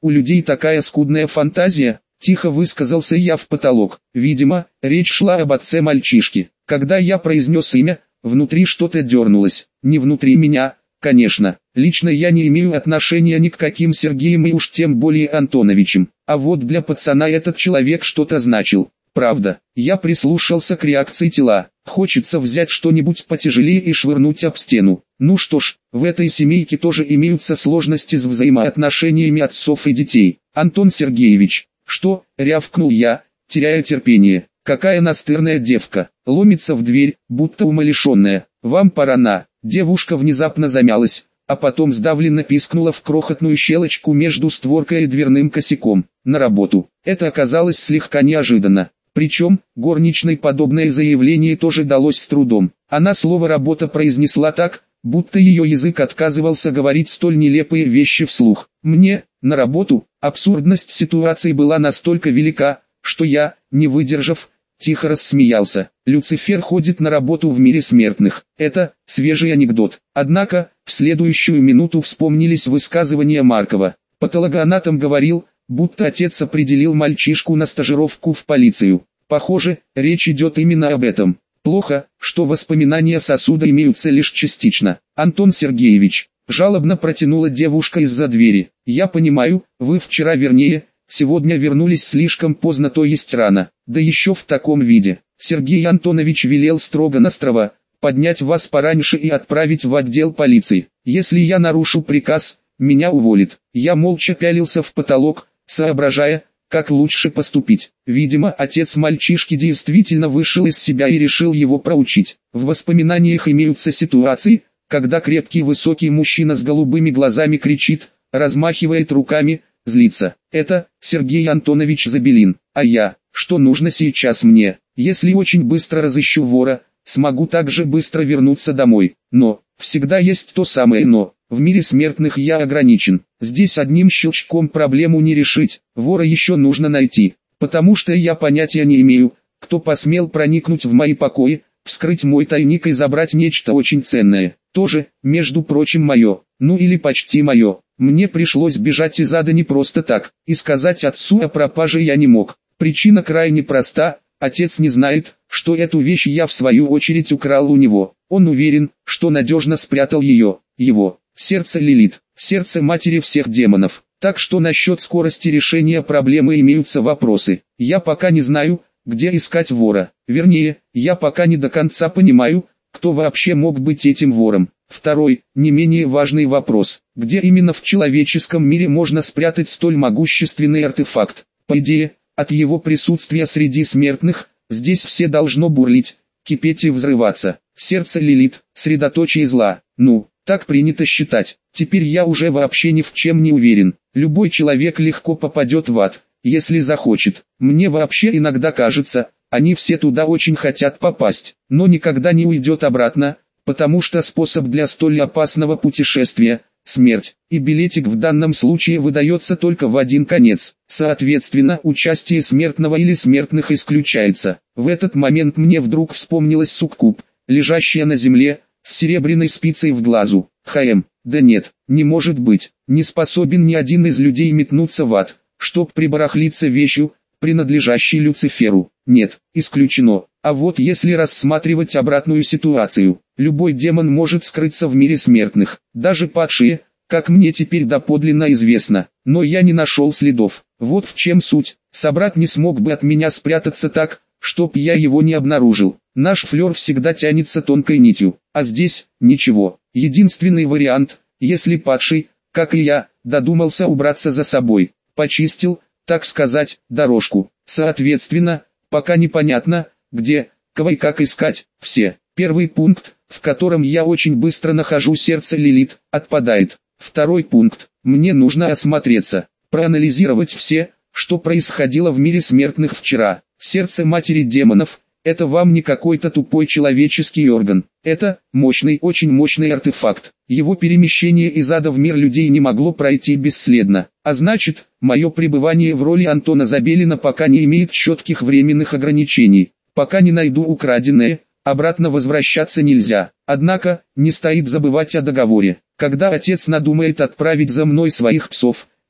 у людей такая скудная фантазия, тихо высказался я в потолок. Видимо, речь шла об отце мальчишки. Когда я произнес имя, внутри что-то дернулось. Не внутри меня, конечно. Лично я не имею отношения ни к каким Сергеям и уж тем более Антоновичем. А вот для пацана этот человек что-то значил. Правда, я прислушался к реакции тела. Хочется взять что-нибудь потяжелее и швырнуть об стену. Ну что ж, в этой семейке тоже имеются сложности с взаимоотношениями отцов и детей. Антон Сергеевич, что, рявкнул я, теряя терпение. Какая настырная девка, ломится в дверь, будто умалишенная. Вам пора на. Девушка внезапно замялась, а потом сдавленно пискнула в крохотную щелочку между створкой и дверным косяком. На работу. Это оказалось слегка неожиданно. Причем, горничной подобное заявление тоже далось с трудом. Она слово «работа» произнесла так, будто ее язык отказывался говорить столь нелепые вещи вслух. Мне, на работу, абсурдность ситуации была настолько велика, что я, не выдержав, тихо рассмеялся. Люцифер ходит на работу в мире смертных. Это свежий анекдот. Однако, в следующую минуту вспомнились высказывания Маркова. Патологоанатом говорил, будто отец определил мальчишку на стажировку в полицию. Похоже, речь идет именно об этом. Плохо, что воспоминания сосуда имеются лишь частично. Антон Сергеевич, жалобно протянула девушка из-за двери. Я понимаю, вы вчера, вернее, сегодня вернулись слишком поздно, то есть рано, да еще в таком виде. Сергей Антонович велел строго-настрого поднять вас пораньше и отправить в отдел полиции. Если я нарушу приказ, меня уволит. Я молча пялился в потолок, соображая, как лучше поступить. Видимо, отец мальчишки действительно вышел из себя и решил его проучить. В воспоминаниях имеются ситуации, когда крепкий высокий мужчина с голубыми глазами кричит, размахивает руками, злится. Это Сергей Антонович Забелин. А я, что нужно сейчас мне? Если очень быстро разыщу вора, смогу также быстро вернуться домой. Но, всегда есть то самое «но». В мире смертных я ограничен. Здесь одним щелчком проблему не решить. Вора еще нужно найти. Потому что я понятия не имею, кто посмел проникнуть в мои покои, вскрыть мой тайник и забрать нечто очень ценное. Тоже, между прочим, мое. Ну или почти мое. Мне пришлось бежать из ада не просто так. И сказать отцу о пропаже я не мог. Причина крайне проста. Отец не знает, что эту вещь я в свою очередь украл у него. Он уверен, что надежно спрятал ее. Его сердце Лилит, сердце матери всех демонов. Так что насчет скорости решения проблемы имеются вопросы. Я пока не знаю, где искать вора. Вернее, я пока не до конца понимаю, кто вообще мог быть этим вором. Второй, не менее важный вопрос. Где именно в человеческом мире можно спрятать столь могущественный артефакт? По идее, от его присутствия среди смертных, здесь все должно бурлить, кипеть и взрываться. Сердце Лилит, средоточие зла. Ну, так принято считать. Теперь я уже вообще ни в чем не уверен. Любой человек легко попадет в ад, если захочет. Мне вообще иногда кажется, они все туда очень хотят попасть, но никогда не уйдет обратно, потому что способ для столь опасного путешествия – смерть, и билетик в данном случае выдается только в один конец. Соответственно, участие смертного или смертных исключается. В этот момент мне вдруг вспомнилась суккуб, лежащая на земле, с серебряной спицей в глазу. Да нет, не может быть, не способен ни один из людей метнуться в ад, чтоб прибарахлиться вещью, принадлежащей Люциферу. Нет, исключено. А вот если рассматривать обратную ситуацию, любой демон может скрыться в мире смертных, даже падшие, как мне теперь доподлинно известно, но я не нашел следов. Вот в чем суть. Собрат не смог бы от меня спрятаться так, чтоб я его не обнаружил. Наш флер всегда тянется тонкой нитью, а здесь ничего. Единственный вариант, если падший, как и я, додумался убраться за собой, почистил, так сказать, дорожку. Соответственно, пока непонятно, где, кого и как искать. Все. Первый пункт, в котором я очень быстро нахожу сердце Лилит, отпадает. Второй пункт, мне нужно осмотреться, проанализировать все, что происходило в мире смертных вчера. Сердце матери демонов – это вам не какой-то тупой человеческий орган. Это мощный, очень мощный артефакт. Его перемещение из ада в мир людей не могло пройти бесследно. А значит, мое пребывание в роли Антона Забелина пока не имеет четких временных ограничений. Пока не найду украденное, обратно возвращаться нельзя. Однако, не стоит забывать о договоре. Когда отец надумает отправить за мной своих псов,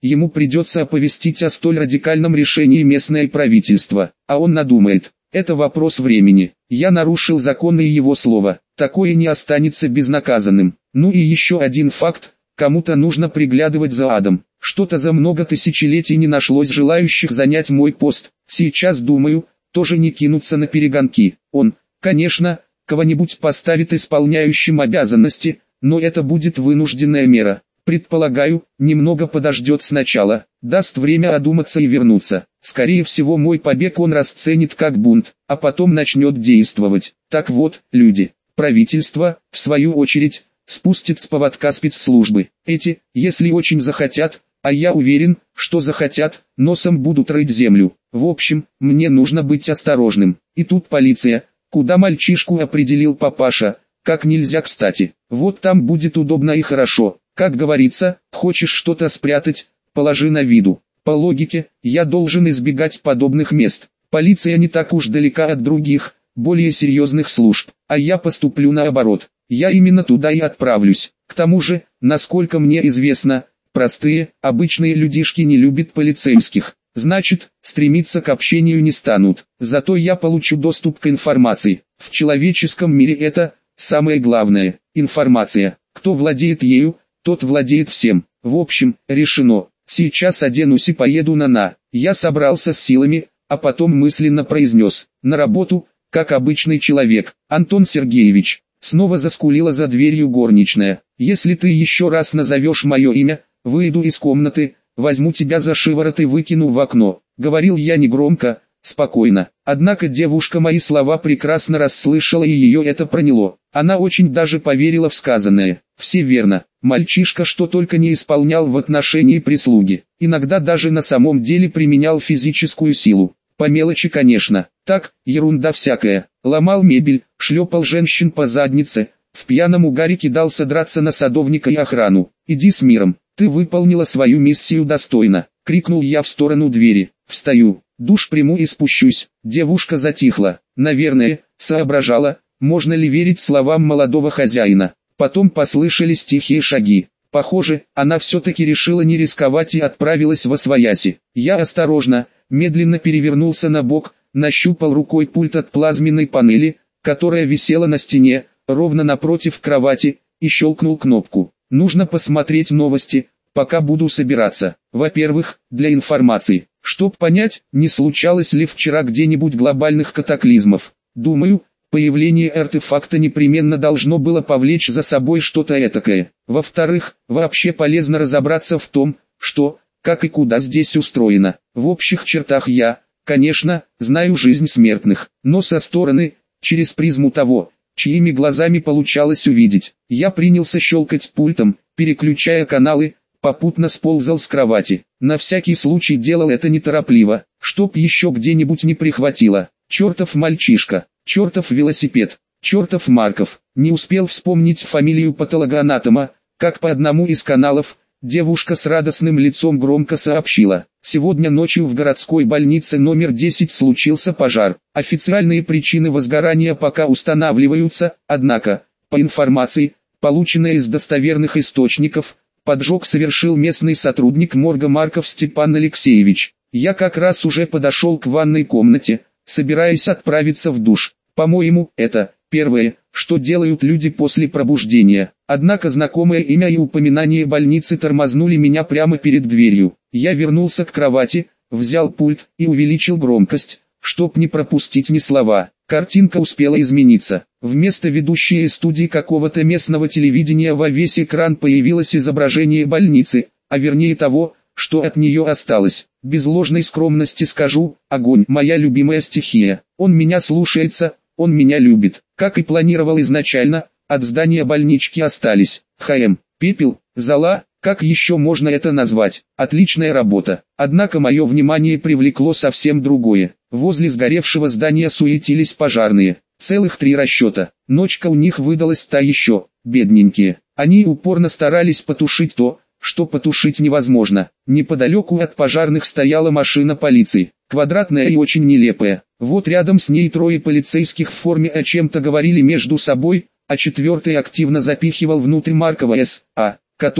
ему придется оповестить о столь радикальном решении местное правительство, а он надумает. Это вопрос времени. Я нарушил законы и его слово. Такое не останется безнаказанным. Ну и еще один факт. Кому-то нужно приглядывать за адом. Что-то за много тысячелетий не нашлось желающих занять мой пост. Сейчас думаю, тоже не кинуться на перегонки. Он, конечно, кого-нибудь поставит исполняющим обязанности, но это будет вынужденная мера. Предполагаю, немного подождет сначала, даст время одуматься и вернуться. Скорее всего, мой побег он расценит как бунт, а потом начнет действовать. Так вот, люди, правительство, в свою очередь, спустит с поводка спецслужбы. Эти, если очень захотят, а я уверен, что захотят, носом будут рыть землю. В общем, мне нужно быть осторожным. И тут полиция, куда мальчишку определил папаша, как нельзя кстати. Вот там будет удобно и хорошо. Как говорится, хочешь что-то спрятать, положи на виду. По логике, я должен избегать подобных мест. Полиция не так уж далека от других, более серьезных служб, а я поступлю наоборот. Я именно туда и отправлюсь. К тому же, насколько мне известно, простые, обычные людишки не любят полицейских. Значит, стремиться к общению не станут. Зато я получу доступ к информации. В человеческом мире это самое главное. Информация. Кто владеет ею, тот владеет всем. В общем, решено. Сейчас оденусь и поеду на. Я собрался с силами, а потом мысленно произнес: на работу, как обычный человек. Антон Сергеевич. Снова заскулила за дверью горничная. Если ты еще раз назовешь мое имя, выйду из комнаты, возьму тебя за шиворот и выкину в окно. Говорил я негромко, спокойно. Однако девушка мои слова прекрасно расслышала и ее это проняло. Она очень даже поверила в сказанное. Все верно. Мальчишка что только не исполнял в отношении прислуги. Иногда даже на самом деле применял физическую силу. По мелочи, конечно. Так, ерунда всякая. Ломал мебель, шлепал женщин по заднице, в пьяном угаре кидался драться на садовника и охрану. «Иди с миром, ты выполнила свою миссию достойно», — крикнул я в сторону двери. «Встаю, душ приму и спущусь». Девушка затихла, наверное, соображала, можно ли верить словам молодого хозяина. Потом послышались тихие шаги. Похоже, она все-таки решила не рисковать и отправилась восвояси. Я осторожно, медленно перевернулся на бок, нащупал рукой пульт от плазменной панели, которая висела на стене, ровно напротив кровати, и щелкнул кнопку. Нужно посмотреть новости, пока буду собираться. Во-первых, для информации, чтоб понять, не случалось ли вчера где-нибудь глобальных катаклизмов. Думаю, появление артефакта непременно должно было повлечь за собой что-то этакое. Во-вторых, вообще полезно разобраться в том, что, как и куда здесь устроено. В общих чертах я, конечно, знаю жизнь смертных, но со стороны, через призму того, чьими глазами получалось увидеть. Я принялся щелкать пультом, переключая каналы, попутно сползал с кровати. На всякий случай делал это неторопливо, чтоб еще где-нибудь не прихватило. Чертов мальчишка, чертов велосипед, чертов Марков. Не успел вспомнить фамилию патологоанатома, как по одному из каналов девушка с радостным лицом громко сообщила: сегодня ночью в городской больнице номер 10 случился пожар. Официальные причины возгорания пока устанавливаются, однако, по информации, полученной из достоверных источников, поджог совершил местный сотрудник морга Марков Степан Алексеевич. Я как раз уже подошел к ванной комнате, собираясь отправиться в душ. По-моему, это первое, что делают люди после пробуждения. Однако знакомое имя и упоминание больницы тормознули меня прямо перед дверью. Я вернулся к кровати, взял пульт и увеличил громкость, чтоб не пропустить ни слова. Картинка успела измениться. Вместо ведущей студии какого-то местного телевидения во весь экран появилось изображение больницы, а вернее того, что от нее осталось. Без ложной скромности скажу, огонь — моя любимая стихия. Он меня слушается, он меня любит. Как и планировал изначально, от здания больнички остались пепел, зола, как еще можно это назвать. Отличная работа. Однако мое внимание привлекло совсем другое. Возле сгоревшего здания суетились пожарные. Целых 3 расчета. Ночка у них выдалась та еще, бедненькие. Они упорно старались потушить то, что потушить невозможно. Неподалеку от пожарных стояла машина полиции, квадратная и очень нелепая. Вот рядом с ней 3 полицейских в форме о чем-то говорили между собой, а 4-й активно запихивал внутрь Маркова С.А., который,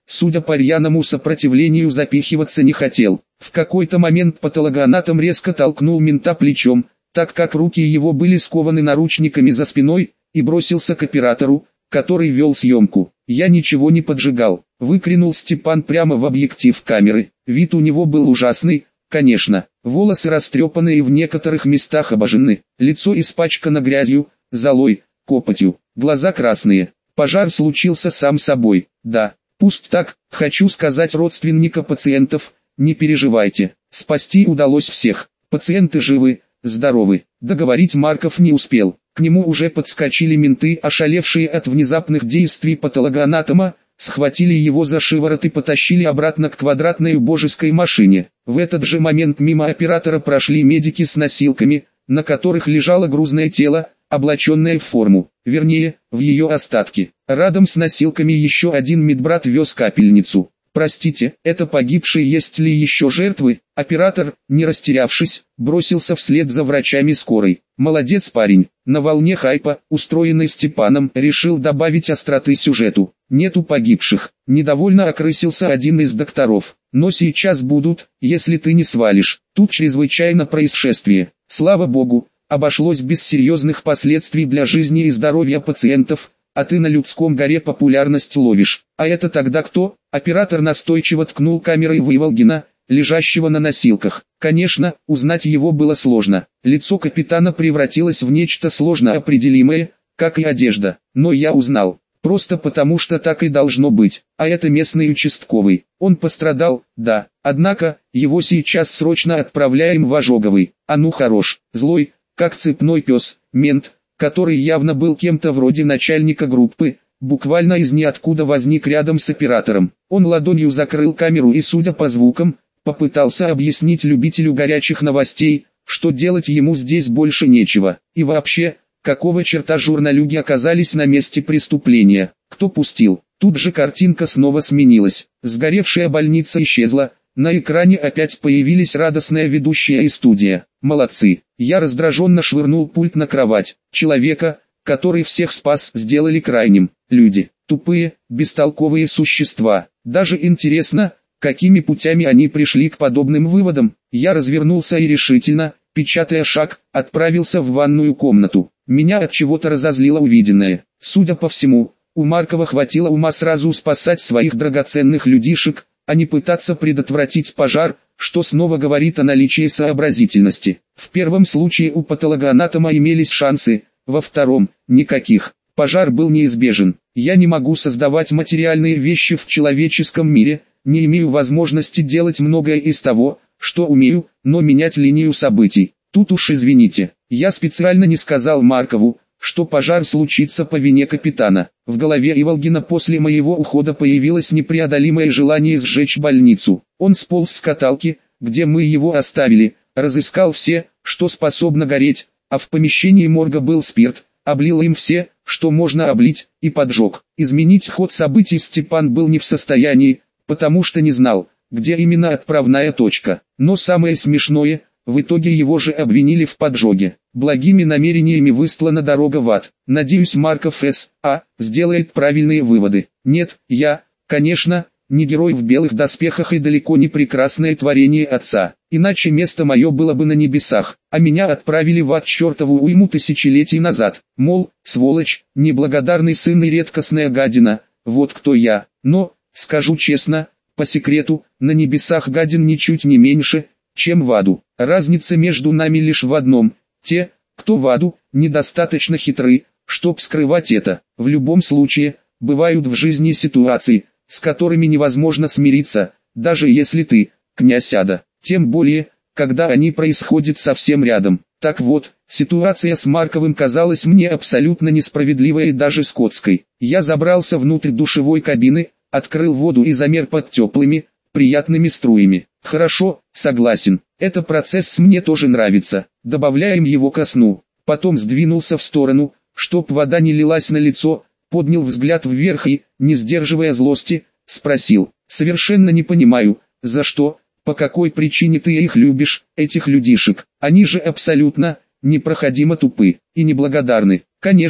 судя по рьяному сопротивлению, запихиваться не хотел. В какой-то момент патологоанатом резко толкнул мента плечом, так как руки его были скованы наручниками за спиной, и бросился к оператору, который вел съемку. «Я ничего не поджигал», — выкрикнул Степан прямо в объектив камеры. Вид у него был ужасный, конечно. Волосы растрепаны и в некоторых местах обожжены, лицо испачкано грязью, золой, копотью, глаза красные. Пожар случился сам собой. Да, пусть так, хочу сказать родственника пациентов, не переживайте, спасти удалось всех. Пациенты живы, здоровы. Договорить Марков не успел. К нему уже подскочили менты, ошалевшие от внезапных действий патологоанатома, схватили его за шиворот и потащили обратно к квадратной убожеской машине. В этот же момент мимо оператора прошли медики с носилками, на которых лежало грузное тело, облаченное в форму, вернее, в ее остатки. Рядом с носилками еще один медбрат вез капельницу. «Простите, это погибшие, есть ли еще жертвы?» Оператор, не растерявшись, бросился вслед за врачами скорой. «Молодец парень!» На волне хайпа, устроенной Степаном, решил добавить остроты сюжету. «Нету погибших», недовольно окрысился один из докторов. «Но сейчас будут, если ты не свалишь. Тут чрезвычайно происшествие. Слава богу, обошлось без серьезных последствий для жизни и здоровья пациентов, а ты на людском горе популярность ловишь. А это тогда кто?» Оператор настойчиво ткнул камерой в Иволгина, лежащего на носилках. Конечно, узнать его было сложно. Лицо капитана превратилось в нечто сложно определимое, как и одежда. Но я узнал. Просто потому, что так и должно быть. А это местный участковый. Он пострадал, да. Однако, его сейчас срочно отправляем в Ожоговый. А ну хорош, злой, как цепной пес, мент, который явно был кем-то вроде начальника группы, буквально из ниоткуда возник рядом с оператором. Он ладонью закрыл камеру и, судя по звукам, попытался объяснить любителю горячих новостей, что делать ему здесь больше нечего. И вообще, какого черта журналюги оказались на месте преступления? Кто пустил? Тут же картинка снова сменилась. Сгоревшая больница исчезла. На экране опять появились радостная ведущая и студия. Молодцы. Я раздраженно швырнул пульт на кровать. Человека, который всех спас, сделали крайним. Люди. Тупые, бестолковые существа. Даже интересно, какими путями они пришли к подобным выводам. Я развернулся и решительно, печатая шаг, отправился в ванную комнату. Меня от чего-то разозлило увиденное. Судя по всему, у Маркова хватило ума сразу спасать своих драгоценных людишек, а не пытаться предотвратить пожар, что снова говорит о наличии сообразительности. В первом случае у патологоанатома имелись шансы, во втором – никаких. Пожар был неизбежен. Я не могу создавать материальные вещи в человеческом мире, не имею возможности делать многое из того, что умею, но менять линию событий. Тут уж извините, я специально не сказал Маркову, что пожар случится по вине капитана. В голове Иволгина после моего ухода появилось непреодолимое желание сжечь больницу. Он сполз с каталки, где мы его оставили, разыскал все, что способно гореть, а в помещении морга был спирт, облил им все, что можно облить, и поджег. Изменить ход событий Степан был не в состоянии, потому что не знал, где именно отправная точка. Но самое смешное, в итоге его же обвинили в поджоге. Благими намерениями выстлана дорога в ад. Надеюсь, Марков С.А. сделает правильные выводы. Нет, я, конечно, не герой в белых доспехах и далеко не прекрасное творение отца. Иначе место мое было бы на небесах, а меня отправили в ад чертову уйму тысячелетий назад. Мол, сволочь, неблагодарный сын и редкостная гадина, вот кто я. Но, скажу честно, по секрету, на небесах гадин ничуть не меньше, чем в аду. Разница между нами лишь в одном: те, кто в аду, недостаточно хитры, чтоб скрывать это. В любом случае, бывают в жизни ситуации, с которыми невозможно смириться, даже если ты, князь ада. Тем более, когда они происходят совсем рядом. Так вот, ситуация с Марковым казалась мне абсолютно несправедливой и даже скотской. Я забрался внутрь душевой кабины, открыл воду и замер под теплыми, приятными струями. Хорошо, согласен, этот процесс мне тоже нравится. Добавляем его ко сну. Потом сдвинулся в сторону, чтоб вода не лилась на лицо, поднял взгляд вверх и, не сдерживая злости, спросил: «Совершенно не понимаю, за что, по какой причине ты их любишь, этих людишек? Они же абсолютно, непроходимо тупы и неблагодарны». Конечно,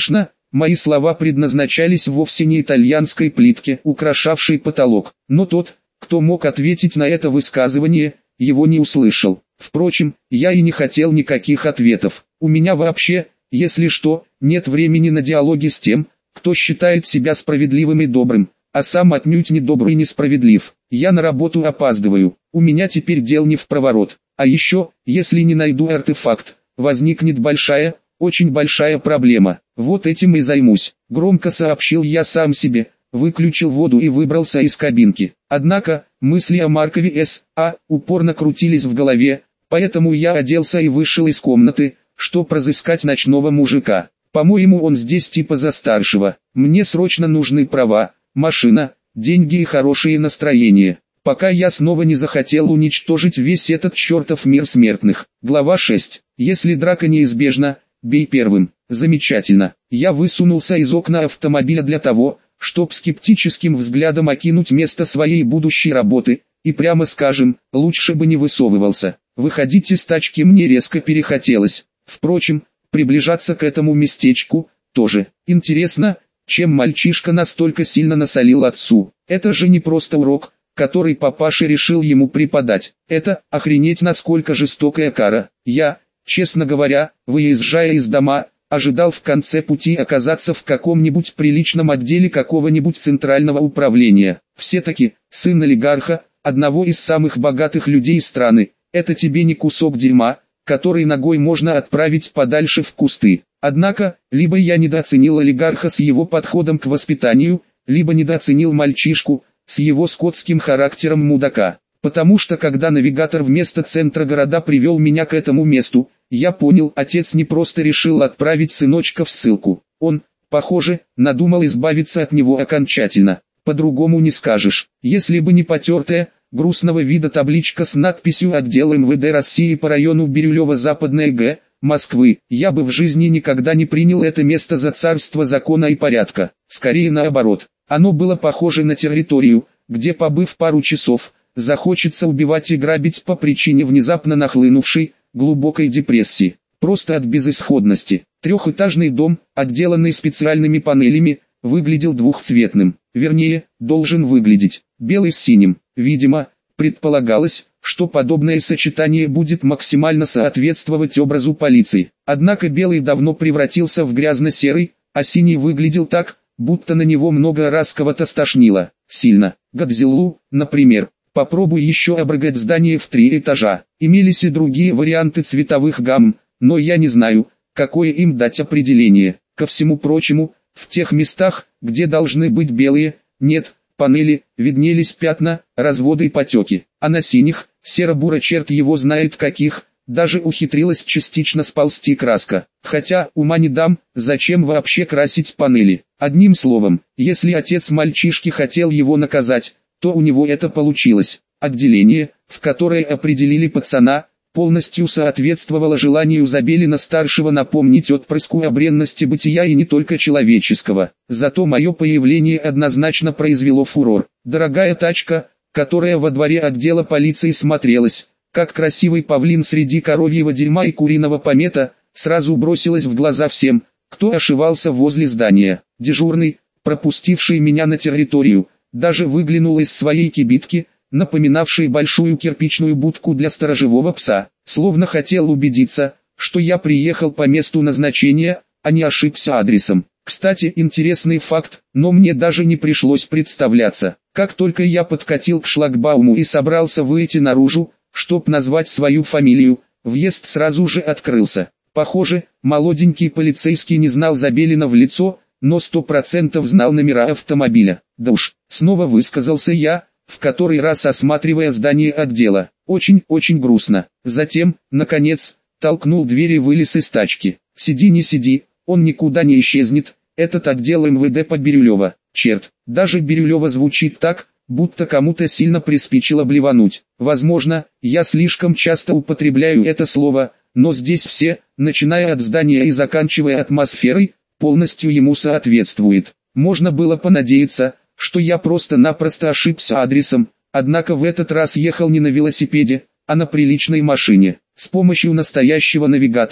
мои слова предназначались вовсе не итальянской плитке, украшавшей потолок. Но тот, кто мог ответить на это высказывание, его не услышал. Впрочем, я и не хотел никаких ответов. У меня вообще, если что, нет времени на диалоги с тем, кто считает себя справедливым и добрым, а сам отнюдь не добрый и несправедлив. Я на работу опаздываю, у меня теперь дел не впроворот. А еще, если не найду артефакт, возникнет большая, очень большая проблема. Вот этим и займусь. Громко сообщил я сам себе, выключил воду и выбрался из кабинки. Однако, мысли о Маркове С.А. упорно крутились в голове, поэтому я оделся и вышел из комнаты, чтобы разыскать ночного мужика. По-моему, он здесь типа за старшего. Мне срочно нужны права, машина, деньги и хорошее настроение, пока я снова не захотел уничтожить весь этот чертов мир смертных. Глава 6. Если драка неизбежна, бей первым. Замечательно. Я высунулся из окна автомобиля для того, чтобы скептическим взглядом окинуть место своей будущей работы, и прямо скажем, лучше бы не высовывался. Выходить из тачки мне резко перехотелось. Впрочем, приближаться к этому местечку тоже. Интересно, чем мальчишка настолько сильно насолил отцу? Это же не просто урок, который папаша решил ему преподать. Это, охренеть, насколько жестокая кара. Я, честно говоря, выезжая из дома, ожидал в конце пути оказаться в каком-нибудь приличном отделе какого-нибудь центрального управления. Все-таки, сын олигарха, одного из самых богатых людей страны, это тебе не кусок дерьма, который ногой можно отправить подальше в кусты. Однако, либо я недооценил олигарха с его подходом к воспитанию, либо недооценил мальчишку, с его скотским характером мудака. Потому что когда навигатор вместо центра города привел меня к этому месту, я понял, отец не просто решил отправить сыночка в ссылку. Он, похоже, надумал избавиться от него окончательно. По-другому не скажешь. Если бы не потертая, грустного вида табличка с надписью «Отдел МВД России по району Бирюлево-Западное Г. Москвы», я бы в жизни никогда не принял это место за царство закона и порядка. Скорее наоборот. Оно было похоже на территорию, где, побыв пару часов, захочется убивать и грабить по причине внезапно нахлынувшей, глубокой депрессии. Просто от безысходности. Трехэтажный дом, отделанный специальными панелями, выглядел двухцветным. Вернее, должен выглядеть. Белый с синим. Видимо, предполагалось, что подобное сочетание будет максимально соответствовать образу полиции. Однако белый давно превратился в грязно-серый, а синий выглядел так, будто на него много раз кого-то стошнило. Сильно. Годзиллу, например. Попробуй еще обрыгать здание в 3 этажа. Имелись и другие варианты цветовых гамм, но я не знаю, какое им дать определение. Ко всему прочему, в тех местах, где должны быть белые, нет, панели, виднелись пятна, разводы и потеки. А на синих, серо-буро черт его знает каких, даже ухитрилась частично сползти краска. Хотя, ума не дам, зачем вообще красить панели. Одним словом, если отец мальчишки хотел его наказать, то у него это получилось. Отделение, в которое определили пацана, полностью соответствовало желанию Забелина-старшего напомнить отпрыску о бренности бытия и не только человеческого. Зато мое появление однозначно произвело фурор. Дорогая тачка, которая во дворе отдела полиции смотрелась, как красивый павлин среди коровьего дерьма и куриного помета, сразу бросилась в глаза всем, кто ошивался возле здания. Дежурный, пропустивший меня на территорию, даже выглянул из своей кибитки, напоминавшей большую кирпичную будку для сторожевого пса, словно хотел убедиться, что я приехал по месту назначения, а не ошибся адресом. Кстати, интересный факт, но мне даже не пришлось представляться. Как только я подкатил к шлагбауму и собрался выйти наружу, чтоб назвать свою фамилию, въезд сразу же открылся. Похоже, молоденький полицейский не знал Забелина в лицо, но 100% знал номера автомобиля. Да уж, снова высказался я, в который раз осматривая здание отдела. Очень грустно. Затем, наконец, толкнул дверь и вылез из тачки. Сиди не сиди, он никуда не исчезнет, этот отдел МВД по Бирюлево. Черт, даже Бирюлево звучит так, будто кому-то сильно приспичило блевануть. Возможно, я слишком часто употребляю это слово, но здесь все, начиная от здания и заканчивая атмосферой, полностью ему соответствует. Можно было понадеяться, что я просто-напросто ошибся адресом, однако в этот раз ехал не на велосипеде, а на приличной машине. С помощью настоящего навигатора,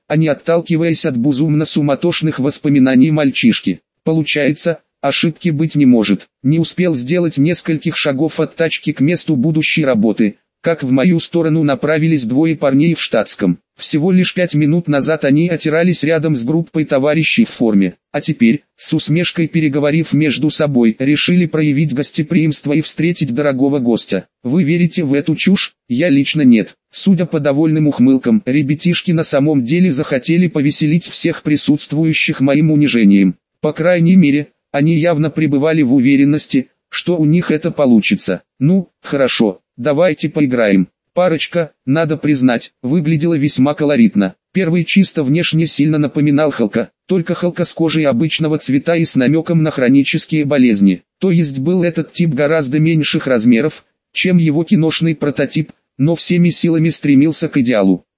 а не отталкиваясь от безумно суматошных воспоминаний мальчишки. Получается, ошибки быть не может. Не успел сделать нескольких шагов от тачки к месту будущей работы, как в мою сторону направились двое парней в штатском. Всего лишь 5 минут назад они отирались рядом с группой товарищей в форме, а теперь, с усмешкой переговорив между собой, решили проявить гостеприимство и встретить дорогого гостя. Вы верите в эту чушь? Я лично нет. Судя по довольным ухмылкам, ребятишки на самом деле захотели повеселить всех присутствующих моим унижением. По крайней мере, они явно пребывали в уверенности, что у них это получится. Ну, хорошо, давайте поиграем. Парочка, надо признать, выглядела весьма колоритно. Первый чисто внешне сильно напоминал Халка, только Халка с кожей обычного цвета и с намеком на хронические болезни. То есть был этот тип гораздо меньших размеров, чем его киношный прототип, но всеми силами стремился к идеалу.